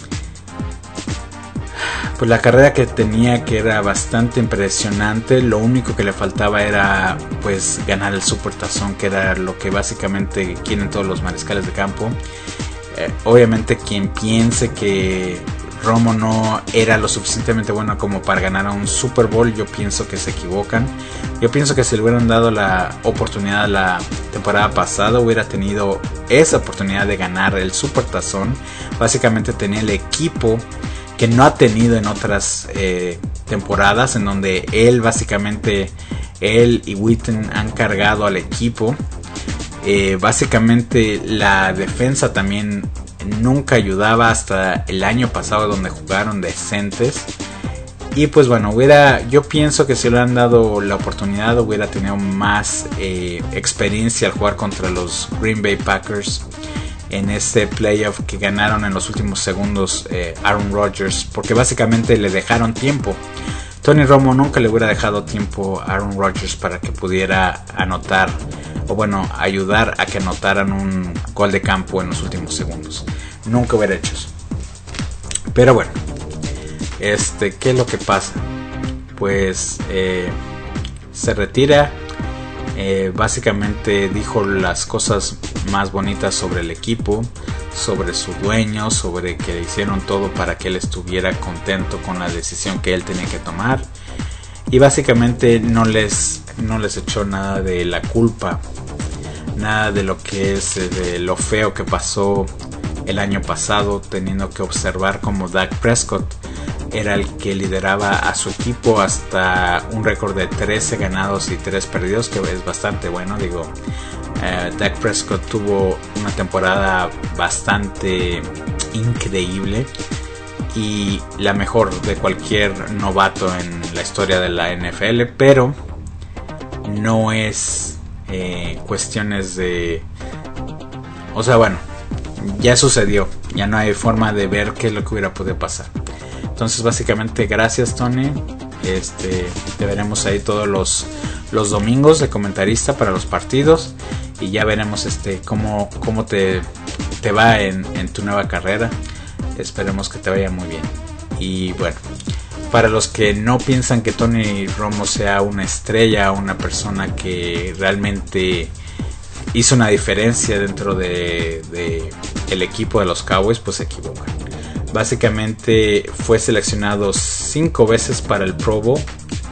pues la carrera que tenía, que era bastante impresionante. Lo único que le faltaba era pues ganar el Supertazón, que era lo que básicamente quieren todos los mariscales de campo. Eh, obviamente quien piense que Romo no era lo suficientemente bueno como para ganar a un Super Bowl. Yo pienso que se equivocan. Yo pienso que si le hubieran dado la oportunidad la temporada pasada, hubiera tenido esa oportunidad de ganar el Super Tazón. Básicamente tenía el equipo que no ha tenido en otras eh, temporadas, en donde él básicamente, él y Witten han cargado al equipo. Eh, básicamente la defensa también nunca ayudaba hasta el año pasado, donde jugaron decentes. Y pues bueno, hubiera, yo pienso que si le han dado la oportunidad, hubiera tenido más eh, experiencia al jugar contra los Green Bay Packers en este playoff que ganaron en los últimos segundos eh, Aaron Rodgers, porque básicamente le dejaron tiempo. Tony Romo nunca le hubiera dejado tiempo a Aaron Rodgers para que pudiera anotar, o bueno, ayudar a que anotaran un gol de campo en los últimos segundos. Nunca hubiera hecho eso. Pero bueno, este, ¿qué es lo que pasa? Pues eh, se retira. Eh, básicamente dijo las cosas más bonitas sobre el equipo, sobre su dueño, sobre que le hicieron todo para que él estuviera contento con la decisión que él tenía que tomar. Y básicamente no les, no les echó nada de la culpa, nada de lo que es, de lo feo que pasó el año pasado, teniendo que observar como Dak Prescott era el que lideraba a su equipo hasta un récord de trece ganados y tres perdidos, que es bastante bueno. Digo, uh, Dak Prescott tuvo una temporada bastante increíble y la mejor de cualquier novato en la historia de la N F L, pero no es eh, cuestiones de, o sea, bueno, ya sucedió, ya no hay forma de ver qué es lo que hubiera podido pasar. Entonces básicamente gracias, Tony. Este, te veremos ahí todos los, los domingos de comentarista para los partidos. Y ya veremos este cómo, cómo te, te va en, en tu nueva carrera. Esperemos que te vaya muy bien. Y bueno, para los que no piensan que Tony Romo sea una estrella, una persona que realmente hizo una diferencia dentro de, de el equipo de los Cowboys, pues se equivocan. Básicamente fue seleccionado cinco veces para el Pro Bowl.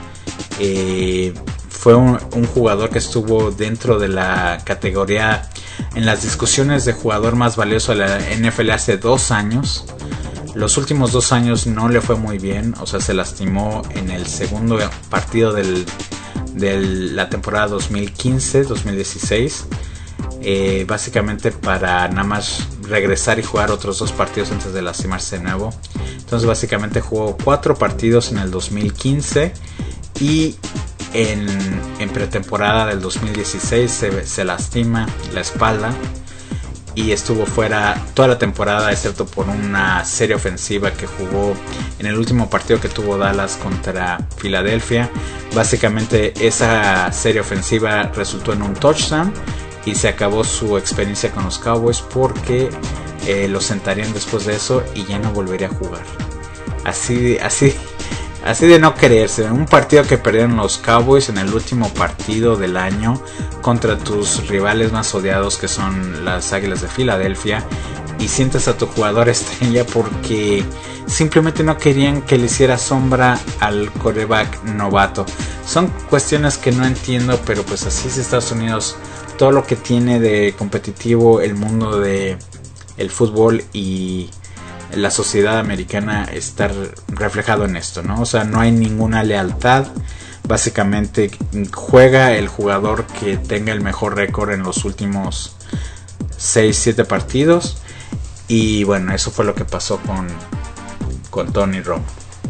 Eh, fue un, un jugador que estuvo dentro de la categoría en las discusiones de jugador más valioso de la N F L hace dos años. Los últimos dos años no le fue muy bien. O sea, se lastimó en el segundo partido del, de la temporada dos mil quince dos mil dieciséis. Eh, básicamente para nada más regresar y jugar otros dos partidos antes de lastimarse de nuevo. Entonces básicamente jugó cuatro partidos en el dos mil quince y en, en pretemporada del dos mil dieciséis se, se lastima la espalda y estuvo fuera toda la temporada, excepto por una serie ofensiva que jugó en el último partido que tuvo Dallas contra Filadelfia. Básicamente esa serie ofensiva resultó en un touchdown y se acabó su experiencia con los Cowboys, porque eh, lo sentarían después de eso y ya no volvería a jugar. Así, así, así de no creerse. Un partido que perdieron los Cowboys en el último partido del año contra tus rivales más odiados, que son las Águilas de Filadelfia, y sientes a tu jugador estrella porque simplemente no querían que le hiciera sombra al quarterback novato. Son cuestiones que no entiendo, pero pues así es Estados Unidos. Todo lo que tiene de competitivo el mundo de el fútbol y la sociedad americana está reflejado en esto, ¿no? O sea, no hay ninguna lealtad. Básicamente juega el jugador que tenga el mejor récord en los últimos seis siete partidos. Y bueno, eso fue lo que pasó con, con Tony Romo.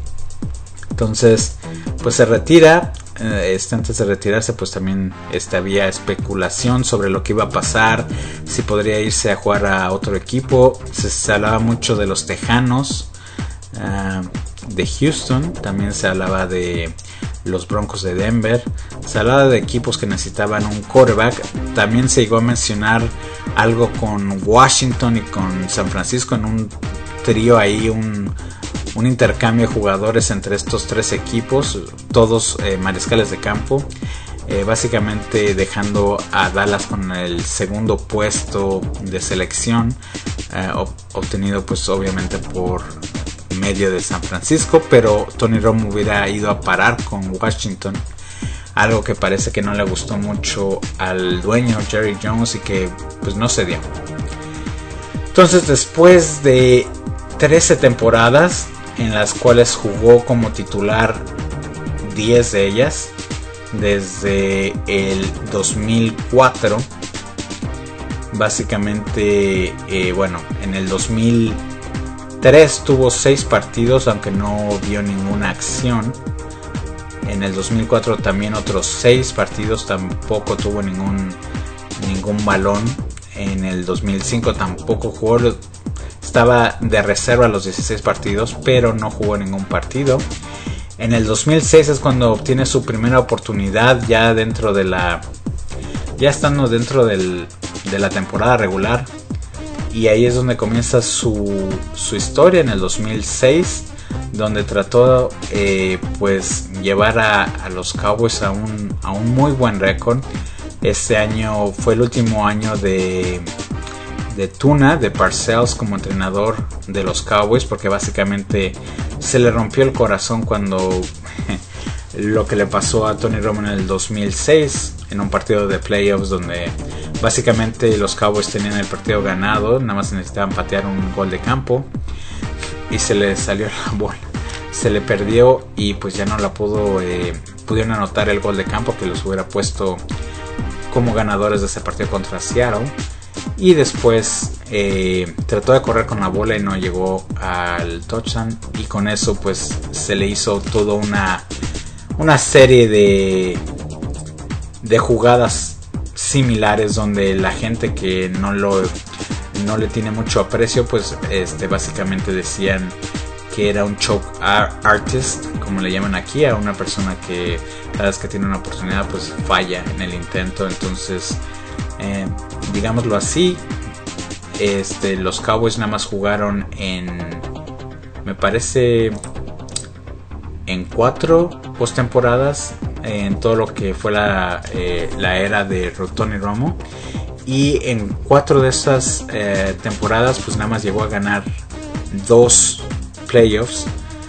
Entonces, pues se retira. Este, antes de retirarse, pues también este, había especulación sobre lo que iba a pasar, si podría irse a jugar a otro equipo. Se, se hablaba mucho de los Tejanos, uh, de Houston, también se hablaba de los Broncos de Denver, se hablaba de equipos que necesitaban un quarterback. También se llegó a mencionar algo con Washington y con San Francisco, en un trío ahí, un un intercambio de jugadores entre estos tres equipos, todos eh, mariscales de campo, eh, básicamente dejando a Dallas con el segundo puesto de selección, eh, ob- obtenido pues obviamente por medio de San Francisco, pero Tony Romo hubiera ido a parar con Washington, algo que parece que no le gustó mucho al dueño Jerry Jones y que pues no se dio. Entonces, después de trece temporadas en las cuales jugó como titular diez de ellas, desde el dos mil cuatro, básicamente, eh, bueno, en el dos mil tres tuvo seis partidos, aunque no vio ninguna acción. En el dos mil cuatro también otros seis partidos, tampoco tuvo ningún, ningún balón. En el dos mil cinco tampoco jugó, estaba de reserva los dieciséis partidos, pero no jugó ningún partido. En el dos mil seis es cuando obtiene su primera oportunidad ya dentro de la, ya estando dentro del, de la temporada regular, y ahí es donde comienza su, su historia en el dos mil seis, donde trató eh, pues llevar a, a los Cowboys a un, a un muy buen récord. Este año fue el último año de, de Tuna, de Parcells como entrenador de los Cowboys, porque básicamente se le rompió el corazón cuando lo que le pasó a Tony Romo en el dos mil seis, en un partido de playoffs donde básicamente los Cowboys tenían el partido ganado, nada más necesitaban patear un gol de campo y se le salió la bola, se le perdió y pues ya no la pudo, eh, pudieron anotar el gol de campo que los hubiera puesto como ganadores de ese partido contra Seattle. Y después eh, trató de correr con la bola y no llegó al touchdown, y con eso pues se le hizo toda una una serie de de jugadas similares donde la gente que no lo no le tiene mucho aprecio pues este básicamente decían que era un choke artist, como le llaman aquí, a una persona que cada vez que tiene una oportunidad pues falla en el intento. Entonces eh, digámoslo así, este, los Cowboys nada más jugaron en, me parece, en cuatro postemporadas en todo lo que fue la, eh, la era de Tony Romo, y en cuatro de esas eh, temporadas pues nada más llegó a ganar dos playoffs.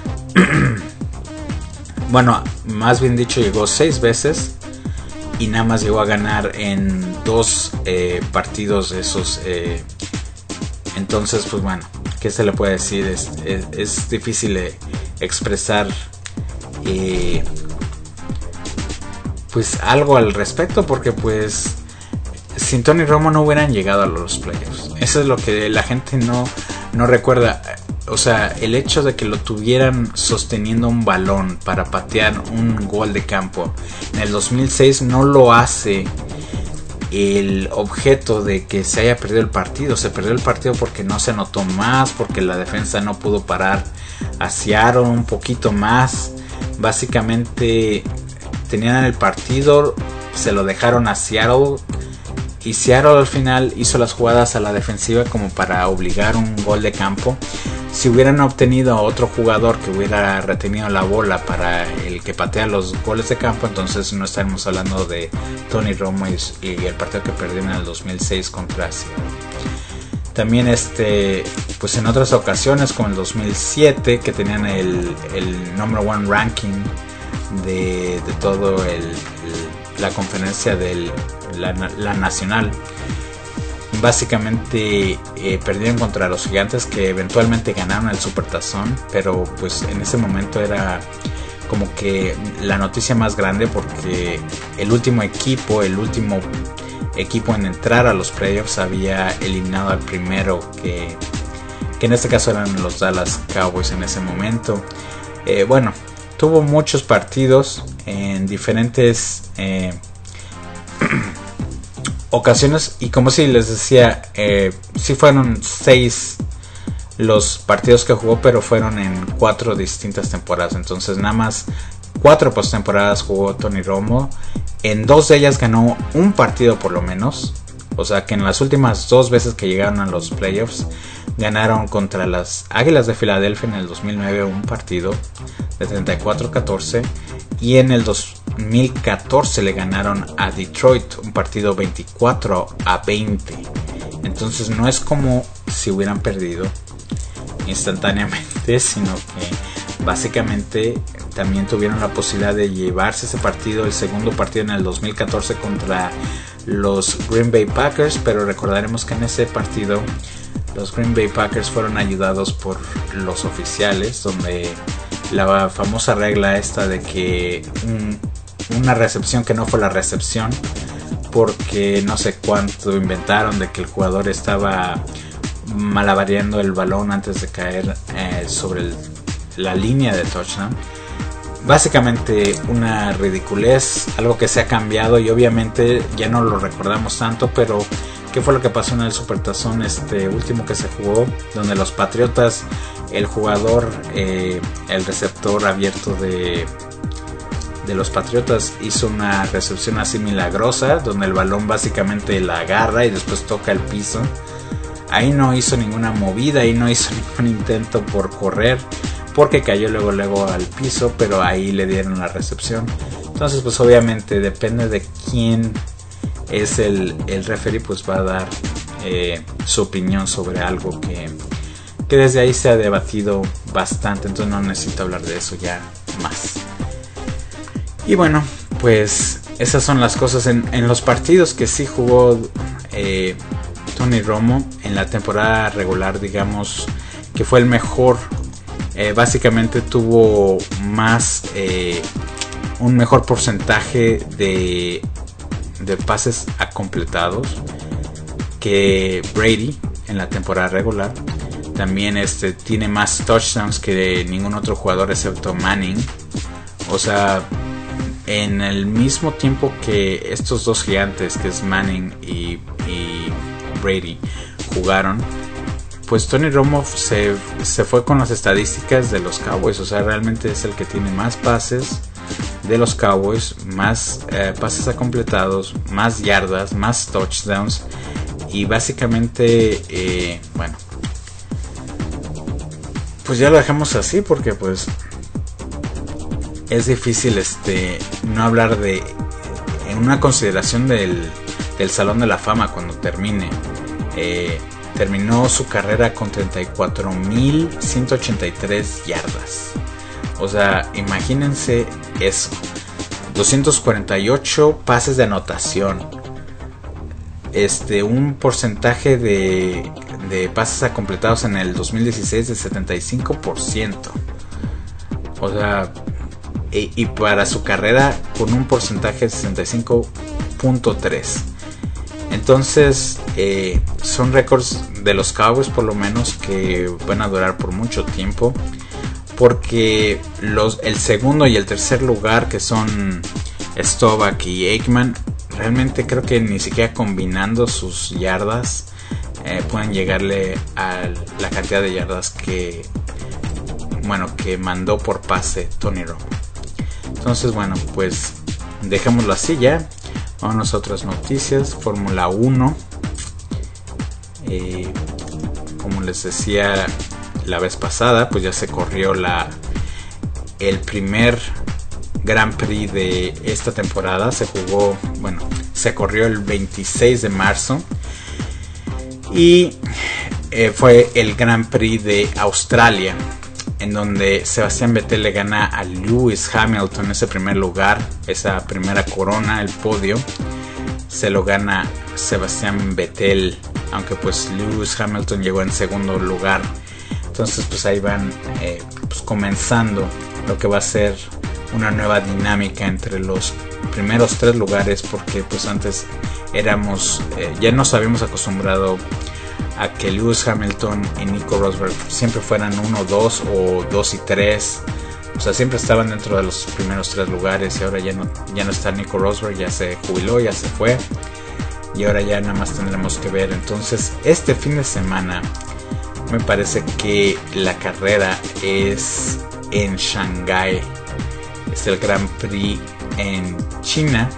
Bueno, más bien dicho, llegó seis veces y nada más llegó a ganar en dos eh, partidos de esos. Eh, entonces, pues bueno, ¿qué se le puede decir? Es, es, es difícil eh, expresar eh, pues algo al respecto, porque pues sin Tony Romo no hubieran llegado a los playoffs. Eso es lo que la gente no, no recuerda. O sea, el hecho de que lo tuvieran sosteniendo un balón para patear un gol de campo en el dos mil seis no lo hace el objeto de que se haya perdido el partido. Se perdió el partido porque no se anotó más, porque la defensa no pudo parar a Seattle un poquito más. Básicamente tenían el partido, se lo dejaron a Seattle, y Seattle al final hizo las jugadas a la defensiva como para obligar un gol de campo. Si hubieran obtenido a otro jugador que hubiera retenido la bola para el que patea los goles de campo, entonces no estaremos hablando de Tony Romo y, y el partido que perdieron en el dos mil seis contra Seattle. También este, pues en otras ocasiones, como el dos mil siete, que tenían el, el number one ranking de, de todo el, el, la conferencia de la, la nacional. Básicamente eh, perdieron contra los Gigantes, que eventualmente ganaron el Supertazón, pero pues en ese momento era como que la noticia más grande, porque el último equipo, el último equipo en entrar a los playoffs había eliminado al primero, que, que en este caso eran los Dallas Cowboys en ese momento. Eh, bueno, tuvo muchos partidos en diferentes eh, ocasiones, y como si les decía, eh, sí fueron seis los partidos que jugó, pero fueron en cuatro distintas temporadas. Entonces nada más cuatro postemporadas jugó Tony Romo. En dos de ellas ganó un partido por lo menos. O sea que en las últimas dos veces que llegaron a los playoffs ganaron contra las Águilas de Filadelfia en el dos mil nueve un partido de treinta y cuatro a catorce, y en el dos mil catorce le ganaron a Detroit un partido veinticuatro a veinte. Entonces no es como si hubieran perdido instantáneamente. antes, sino que básicamente también tuvieron la posibilidad de llevarse ese partido, el segundo partido en el dos mil catorce contra los Green Bay Packers, pero recordaremos que en ese partido los Green Bay Packers fueron ayudados por los oficiales, donde la famosa regla esta de que un, una recepción que no fue la recepción, porque no sé cuánto inventaron de que el jugador estaba malabareando el balón antes de caer eh, sobre el, la línea de touchdown. Básicamente una ridiculez, algo que se ha cambiado y obviamente ya no lo recordamos tanto, pero ¿qué fue lo que pasó en el Supertazón este último que se jugó? Donde los Patriotas, el jugador, eh, el receptor abierto de, de los Patriotas hizo una recepción así milagrosa, donde el balón básicamente la agarra y después toca el piso. Ahí no hizo ninguna movida, ahí no hizo ningún intento por correr, porque cayó luego luego al piso, pero ahí le dieron la recepción. Entonces pues obviamente depende de quién es el, el referee, pues va a dar eh, su opinión sobre algo que, que desde ahí se ha debatido bastante, entonces no necesito hablar de eso ya más. Y bueno, pues esas son las cosas en, en los partidos que sí jugó eh, Tony Romo en la temporada regular, digamos que fue el mejor. Eh, básicamente tuvo más eh, un mejor porcentaje de, de pases a completados que Brady en la temporada regular. También este, tiene más touchdowns que ningún otro jugador excepto Manning. O sea, en el mismo tiempo que estos dos gigantes, que es Manning y, y Brady, jugaron, pues Tony Romo se, se fue con las estadísticas de los Cowboys. O sea, realmente es el que tiene más pases de los Cowboys, más eh, pases a completados, más yardas, más touchdowns. Y básicamente, eh, bueno, pues ya lo dejamos así, porque pues es difícil este no hablar de en una consideración del, del Salón de la Fama cuando termine. Eh, terminó su carrera con treinta y cuatro mil ciento ochenta y tres yardas. O sea, imagínense eso. doscientos cuarenta y ocho pases de anotación. Este, un porcentaje de, de pases a completados en el dos mil dieciséis de setenta y cinco por ciento. O sea, y, y para su carrera con un porcentaje de sesenta y cinco punto tres. Entonces eh, son récords de los Cowboys, por lo menos, que van a durar por mucho tiempo, porque los, el segundo y el tercer lugar, que son Staubach y Aikman, realmente creo que ni siquiera combinando sus yardas eh, pueden llegarle a la cantidad de yardas que bueno que mandó por pase Tony Romo. Entonces bueno, pues dejémoslo así ya. Vamos a otras noticias. Fórmula uno. Eh, como les decía la vez pasada, pues ya se corrió la el primer Grand Prix de esta temporada. Se jugó, bueno, se corrió el veintiséis de marzo. Y eh, fue el Grand Prix de Australia, en donde Sebastián Vettel le gana a Lewis Hamilton ese primer lugar, esa primera corona, el podio. Se lo gana Sebastián Vettel, aunque pues Lewis Hamilton llegó en segundo lugar. Entonces pues ahí van eh, pues comenzando lo que va a ser una nueva dinámica entre los primeros tres lugares, porque pues antes éramos eh, ya nos habíamos acostumbrado a que Lewis Hamilton y Nico Rosberg siempre fueran uno, dos o dos y tres. O sea, siempre estaban dentro de los primeros tres lugares, y ahora ya no, ya no está Nico Rosberg, ya se jubiló, ya se fue. Y ahora ya nada más tendremos que ver. Entonces, este fin de semana me parece que la carrera es en Shanghái. Es el Grand Prix en China,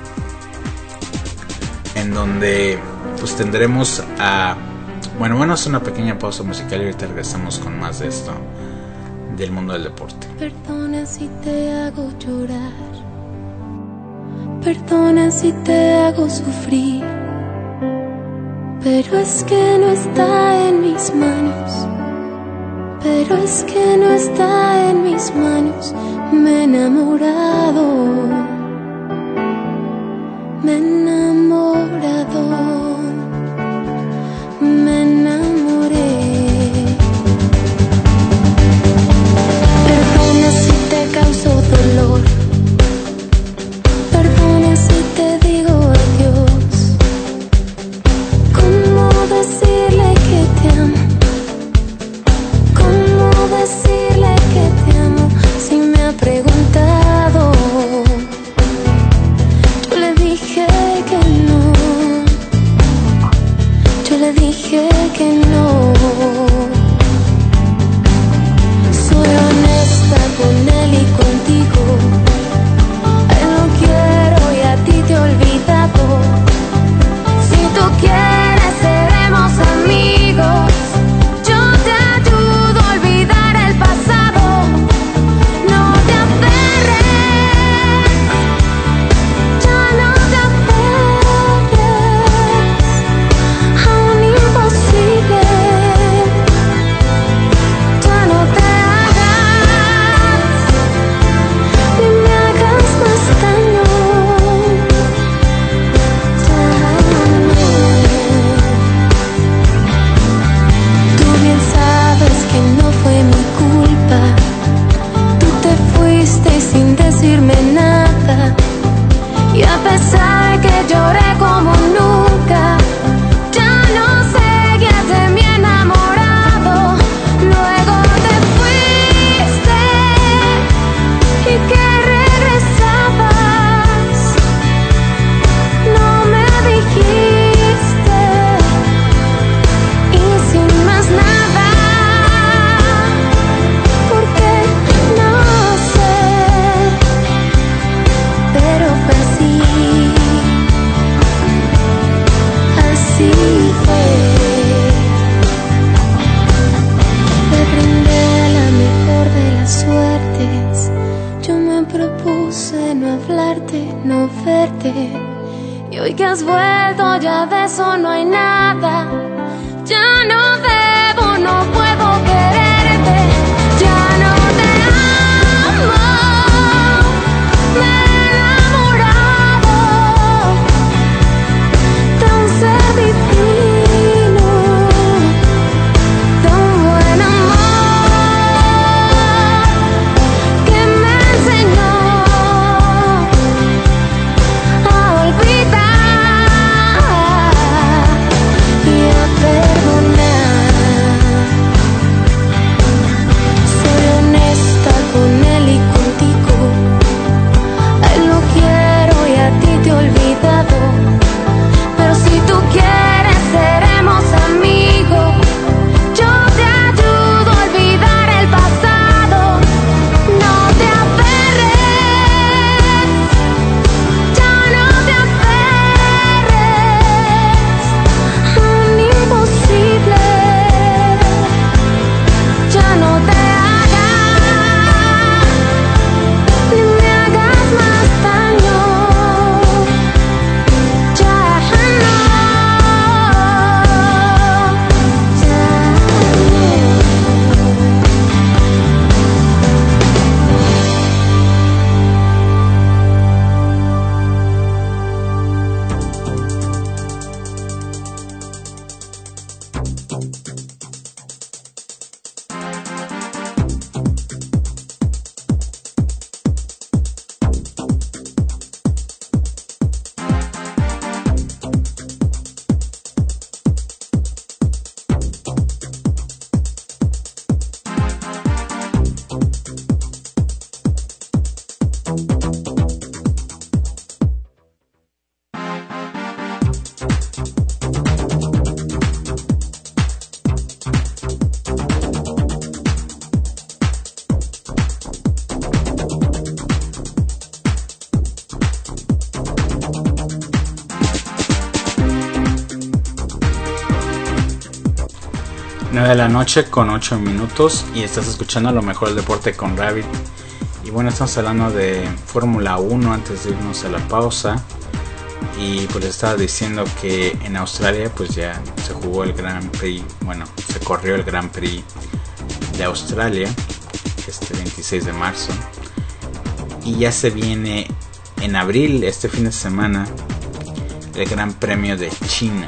en donde pues tendremos a... Bueno, bueno, es una pequeña pausa musical y ahorita regresamos con más de esto del mundo del deporte. Perdona si te hago llorar, perdona si te hago sufrir, pero es que no está en mis manos pero es que no está en mis manos. Me he enamorado, me he enamorado, me enamoré. Perdona si te causo dolor, perdona si te digo adiós. ¿Cómo decirle que te amo? ¿Cómo decirle que te amo si me ha preguntado? Yo le dije que no, yo le dije que no. Soy honesta con él y contigo. A él no quiero y a ti te he olvidado. Si tú quieres seremos amigos. Yo te ayudo a olvidar el pasado. No te aferres, ya no te aferres a un imposible. Ya no te hagas, ni me hagas más daño. Ya no. Tú bien sabes que no fue mi culpa. Tú te fuiste sin decirme nada. Y a pesar que lloré como nunca, ya no seguías de mi enamorado. Luego te fuiste y que regresabas. No me dijiste y sin más nada, porque no sé, pero fue así, así fue. Te brindé la mejor de las suertes. Yo me propuse no hablarte, no verte. Y hoy que has vuelto ya de eso no hay nada. Ya no debo, no puedo quererte. Ya no te amo, me he enamorado de un ser divino, de un buen amor que me enseñó a olvidar y a perdonar. Soy honesta con él y contigo. A él no quiero y a ti te he olvidado. Pero si tú quieres seremos amigos. Yo te ayudo a olvidar el pasado. No te aferres, ya no te aferres a un imposible. Ya no te hagas, ni me hagas más daño. Ya no, ya nueve de la noche con ocho minutos y estás escuchando lo mejor del deporte con Rabbit. Y bueno, estamos hablando de Fórmula uno antes de irnos a la pausa. Y pues les estaba diciendo que en Australia pues ya se jugó el Grand Prix, bueno, se corrió el Grand Prix de Australia, este veintiséis de marzo. Y ya se viene en abril, este fin de semana, el Gran Premio de China.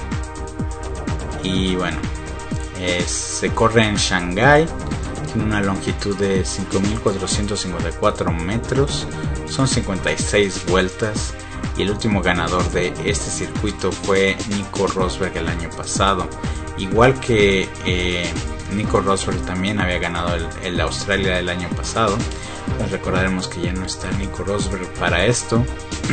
Y bueno, eh, se corre en Shanghái, tiene una longitud de cinco mil cuatrocientos cincuenta y cuatro metros, son cincuenta y seis vueltas, y el último ganador de este circuito fue Nico Rosberg el año pasado. Igual que eh, Nico Rosberg también había ganado el, el Australia del año pasado. Pues recordaremos que ya no está Nico Rosberg para esto.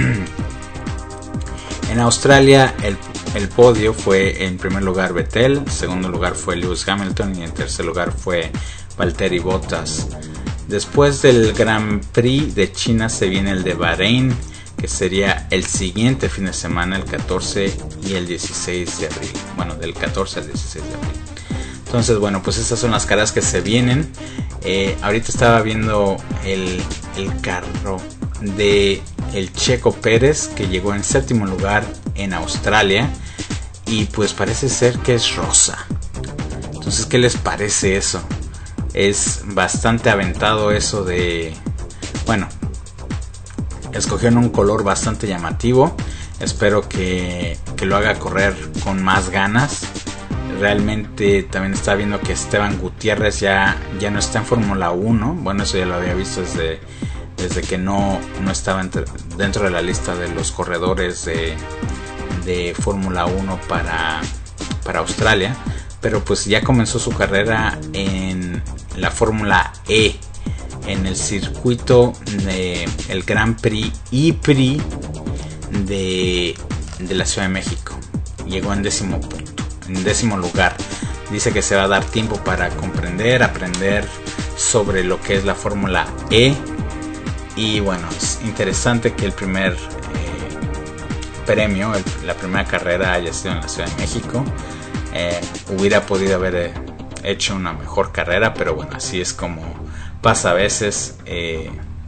En Australia el, el podio fue en primer lugar Vettel, en segundo lugar fue Lewis Hamilton y en tercer lugar fue Valtteri Bottas. Después del Grand Prix de China se viene el de Bahrein, que sería el siguiente fin de semana, el catorce y el dieciséis de abril. Bueno, del catorce al dieciséis de abril. Entonces, bueno, pues estas son las carreras que se vienen. Eh, ahorita estaba viendo el, el carro de el Checo Pérez, que llegó en séptimo lugar en Australia, y pues parece ser que es rosa. Entonces, ¿qué les parece eso? Es bastante aventado eso de... Bueno, escogieron un color bastante llamativo. Espero que, que lo haga correr con más ganas. Realmente también estaba viendo que Esteban Gutiérrez ya, ya no está en Fórmula uno. Bueno, eso ya lo había visto desde, desde que no, no estaba entre, dentro de la lista de los corredores de, de Fórmula uno para, para Australia. Pero pues ya comenzó su carrera en la Fórmula E, en el circuito de el Grand Prix I P R I de, de la Ciudad de México. Llegó en décimo punto, en décimo lugar. Dice que se va a dar tiempo para comprender, aprender sobre lo que es la Fórmula E. Y bueno, es interesante que el primer eh, premio, el, la primera carrera haya sido en la Ciudad de México. Eh, hubiera podido haber eh, hecho una mejor carrera, pero bueno, así es como pasa a veces. Eh,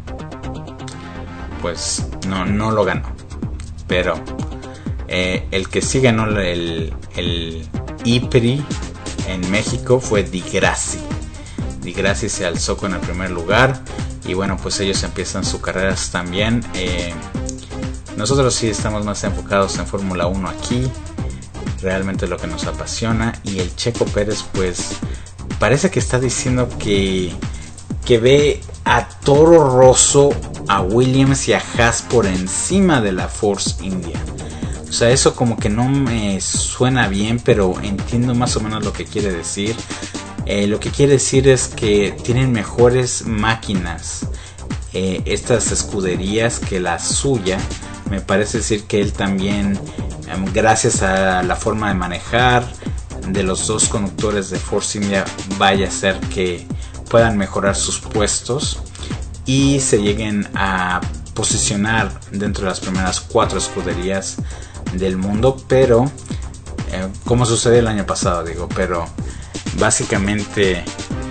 pues no, no lo ganó, pero eh, el que sí ganó el, el I P R I en México fue Di Grassi. Di Grassi se alzó con el primer lugar, y bueno, pues ellos empiezan sus carreras también. Eh, nosotros sí estamos más enfocados en Fórmula uno aquí, realmente lo que nos apasiona. Y el Checo Pérez pues parece que está diciendo que, que ve a Toro Rosso, a Williams y a Haas por encima de la Force India. O sea, eso como que no me suena bien, pero entiendo más o menos lo que quiere decir. Eh, lo que quiere decir es que tienen mejores máquinas eh, estas escuderías que la suya. Me parece decir que él también, eh, gracias a la forma de manejar de los dos conductores de Force India, vaya a ser que puedan mejorar sus puestos y se lleguen a posicionar dentro de las primeras cuatro escuderías del mundo. Pero eh, como sucedió el año pasado, digo, pero básicamente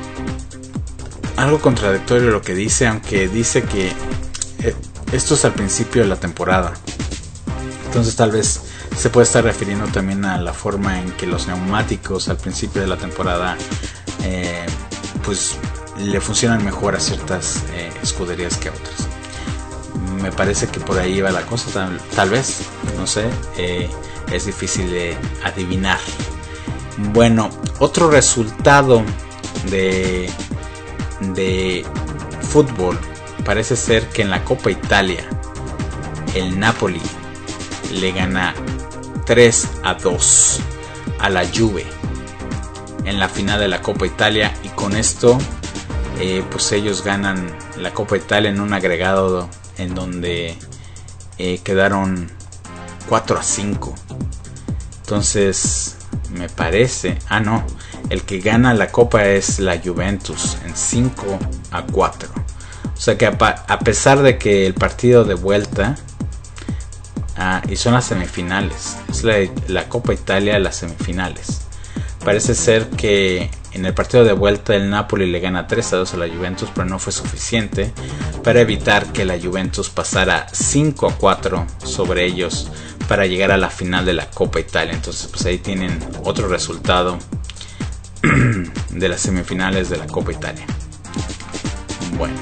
algo contradictorio lo que dice, aunque dice que eh, esto es al principio de la temporada, entonces tal vez se puede estar refiriendo también a la forma en que los neumáticos al principio de la temporada eh, pues le funcionan mejor a ciertas eh, escuderías que a otras. Me parece que por ahí va la cosa, tal, tal vez, no sé, eh, es difícil de adivinar. Bueno, otro resultado de, de fútbol, parece ser que en la Copa Italia el Napoli le gana tres a dos a la Juve en la final de la Copa Italia, y con esto eh, pues ellos ganan la Copa Italia en un agregado en donde eh, quedaron cuatro a cinco. Entonces me parece, ah no, el que gana la Copa es la Juventus en cinco a cuatro. O sea que a, a pesar de que el partido de vuelta, ah, y son las semifinales, es la, la Copa Italia, las semifinales, parece ser que en el partido de vuelta el Napoli le gana tres a dos a la Juventus, pero no fue suficiente para evitar que la Juventus pasara cinco a cuatro sobre ellos para llegar a la final de la Copa Italia. Entonces pues ahí tienen otro resultado de las semifinales de la Copa Italia. Bueno,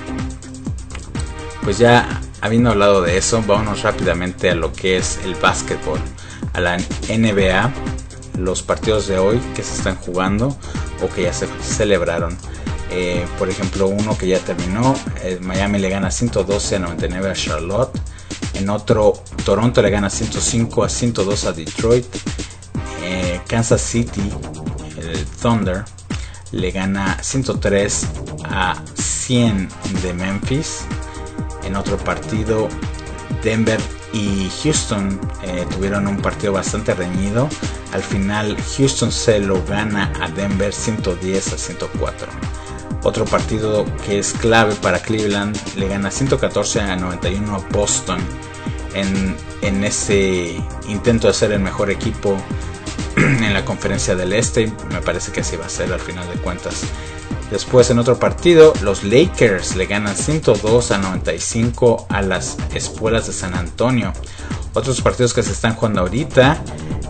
pues ya habiendo hablado de eso, vámonos rápidamente a lo que es el básquetbol, a la N B A, los partidos de hoy que se están jugando o que ya se celebraron. Eh, por ejemplo, uno que ya terminó, eh, Miami le gana ciento doce a noventa y nueve a Charlotte. En otro, Toronto le gana ciento cinco a ciento dos a Detroit. eh, Kansas City, el Thunder, le gana ciento tres a cien de Memphis. En otro partido, Denver y Houston eh, tuvieron un partido bastante reñido. Al final Houston se lo gana a Denver ciento diez a ciento cuatro. Otro partido que es clave para Cleveland, le gana ciento catorce a noventa y uno a Boston en, en ese intento de ser el mejor equipo en la conferencia del este. Me parece que así va a ser al final de cuentas. Después, en otro partido, los Lakers le ganan ciento dos a noventa y cinco a las Espuelas de San Antonio. Otros partidos que se están jugando ahorita,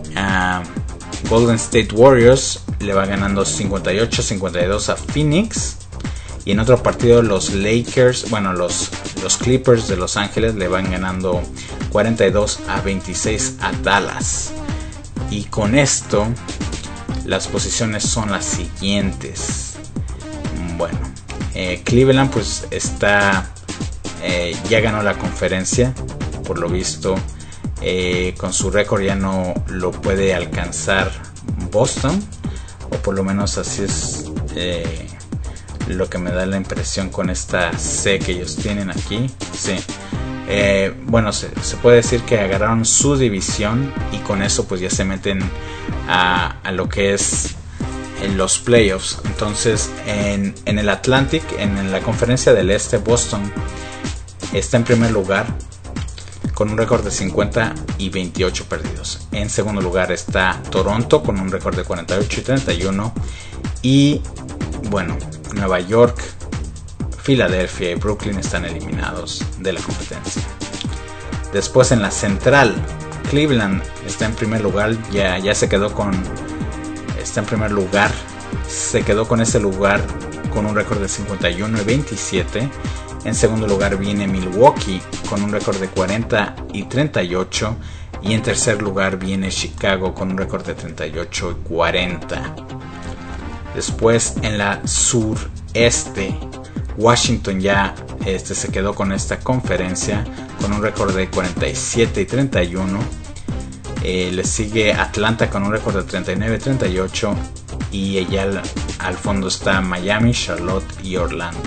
uh, Golden State Warriors le va ganando cincuenta y ocho a cincuenta y dos a Phoenix. Y en otro partido, los Lakers, bueno, los, los Clippers de Los Ángeles le van ganando cuarenta y dos a veintiséis a Dallas. Y con esto, las posiciones son las siguientes. Bueno, eh, Cleveland pues está, eh, ya ganó la conferencia, por lo visto. Eh, con su récord ya no lo puede alcanzar Boston, o por lo menos así es eh, lo que me da la impresión con esta C que ellos tienen aquí. Sí. Eh, bueno, se, se puede decir que agarraron su división y con eso pues ya se meten a, a lo que es en los playoffs. Entonces en, en el Atlantic, en la conferencia del este, Boston está en primer lugar con un récord de cincuenta y veintiocho perdidos. En segundo lugar está Toronto con un récord de cuarenta y ocho y treinta y uno. Y bueno, Nueva York, Filadelfia y Brooklyn están eliminados de la competencia. Después en la central, Cleveland está en primer lugar, ya, ya se quedó con está en primer lugar, se quedó con ese lugar con un récord de cincuenta y uno y veintisiete. En segundo lugar viene Milwaukee con un récord de cuarenta y treinta y ocho. Y en tercer lugar viene Chicago con un récord de treinta y ocho y cuarenta. Después en la sureste, Washington ya este, se quedó con esta conferencia con un récord de cuarenta y siete y treinta y uno. Eh, le sigue Atlanta con un récord de treinta y nueve y treinta y ocho. Y allá al, al fondo está Miami, Charlotte y Orlando.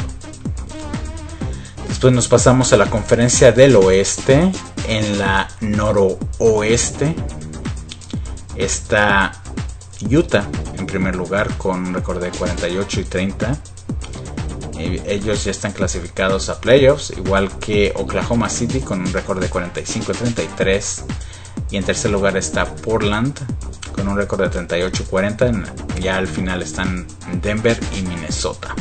Después nos pasamos a la conferencia del oeste. En la noroeste está Utah en primer lugar con un récord de cuarenta y ocho y treinta. Eh, ellos ya están clasificados a playoffs, igual que Oklahoma City con un récord de cuarenta y cinco y treinta y tres. Y en tercer lugar está Portland con un récord de treinta y ocho y cuarenta. Ya al final están Denver y Minnesota.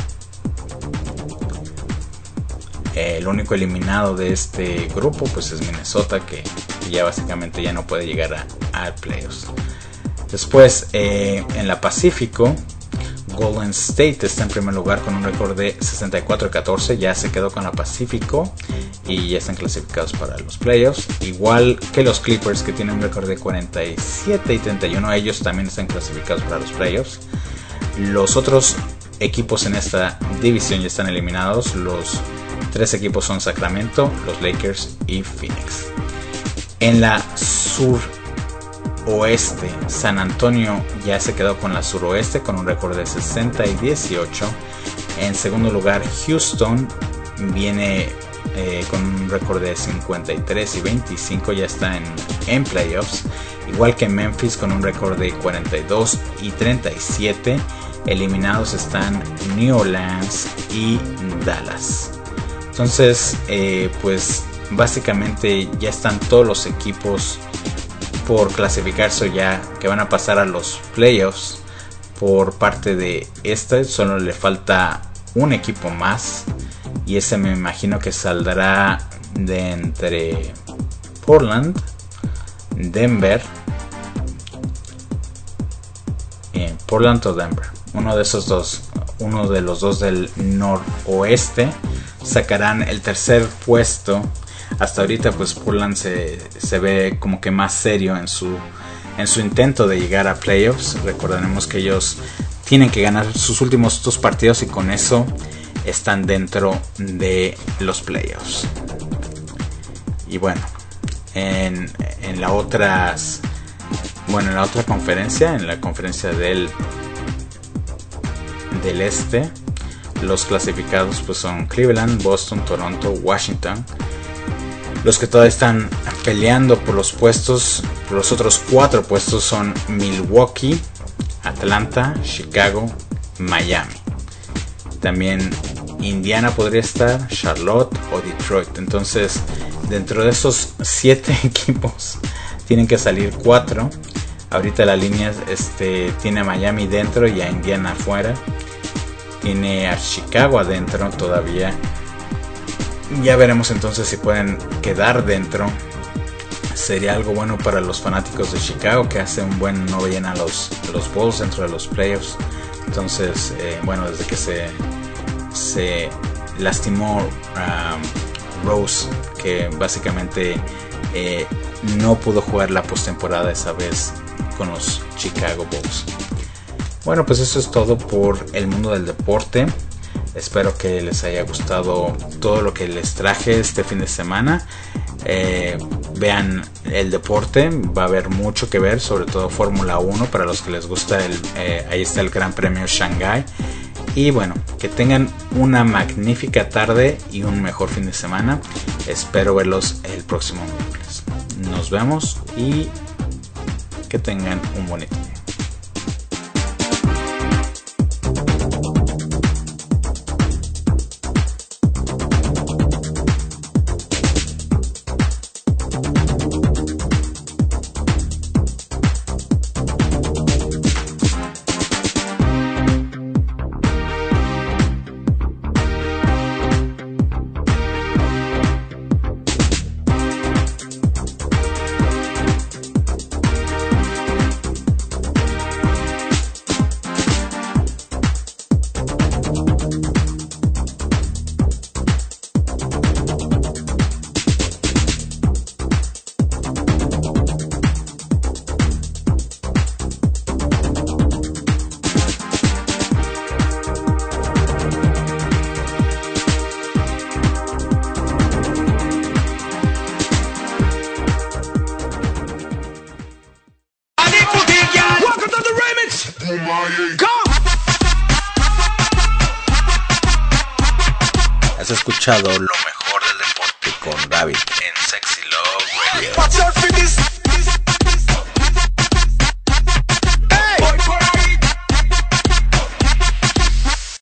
El único eliminado de este grupo pues es Minnesota, que ya básicamente ya no puede llegar a, a playoffs. Después eh, en la Pacífico, Golden State está en primer lugar con un récord de sesenta y cuatro y catorce. Ya se quedó con la Pacífico y ya están clasificados para los playoffs. Igual que los Clippers, que tienen un récord de cuarenta y siete y treinta y uno. Ellos también están clasificados para los playoffs. Los otros equipos en esta división ya están eliminados. Los tres equipos son Sacramento, los Lakers y Phoenix. En la suroeste, San Antonio ya se quedó con la suroeste con un récord de sesenta y dieciocho. En segundo lugar, Houston viene eh, con un récord de cincuenta y tres y veinticinco. Ya está en, en playoffs. Igual que Memphis con un récord de cuarenta y dos y treinta y siete. Eliminados están New Orleans y Dallas. Entonces, eh, pues básicamente ya están todos los equipos por clasificarse ya, que van a pasar a los playoffs por parte de este. Solo le falta un equipo más y ese me imagino que saldrá de entre Portland, Denver, eh, Portland o Denver. uno de esos dos, uno de los dos del noroeste, sacarán el tercer puesto. Hasta ahorita pues Portland se, se ve como que más serio en su, en su intento de llegar a playoffs. Recordaremos que ellos tienen que ganar sus últimos dos partidos y con eso están dentro de los playoffs. Y bueno, en, en la otras, bueno, en la otra conferencia, en la conferencia del del este, los clasificados pues son Cleveland, Boston, Toronto, Washington. Los que todavía están peleando por los puestos, por los otros cuatro puestos son Milwaukee, Atlanta, Chicago, Miami. También Indiana podría estar, Charlotte o Detroit. Entonces, dentro de esos siete equipos tienen que salir cuatro. Ahorita la línea este, tiene a Miami dentro y a Indiana afuera. Tiene a Chicago adentro todavía. Ya veremos entonces si pueden quedar dentro. Sería algo bueno para los fanáticos de Chicago, que hace un buen no vayan a los, los Bulls dentro de los playoffs. Entonces, eh, bueno, desde que se, se lastimó um, Rose, que básicamente eh, no pudo jugar la postemporada esa vez con los Chicago Bulls. Bueno, pues eso es todo por el mundo del deporte. Espero que les haya gustado todo lo que les traje este fin de semana. Eh, vean el deporte, va a haber mucho que ver, sobre todo Fórmula uno para los que les gusta. El, eh, ahí está el Gran Premio Shanghái. Y bueno, que tengan una magnífica tarde y un mejor fin de semana. Espero verlos el próximo miércoles. Nos vemos y que tengan un bonito día. Has escuchado lo mejor del deporte con David en Sexy Love Radio.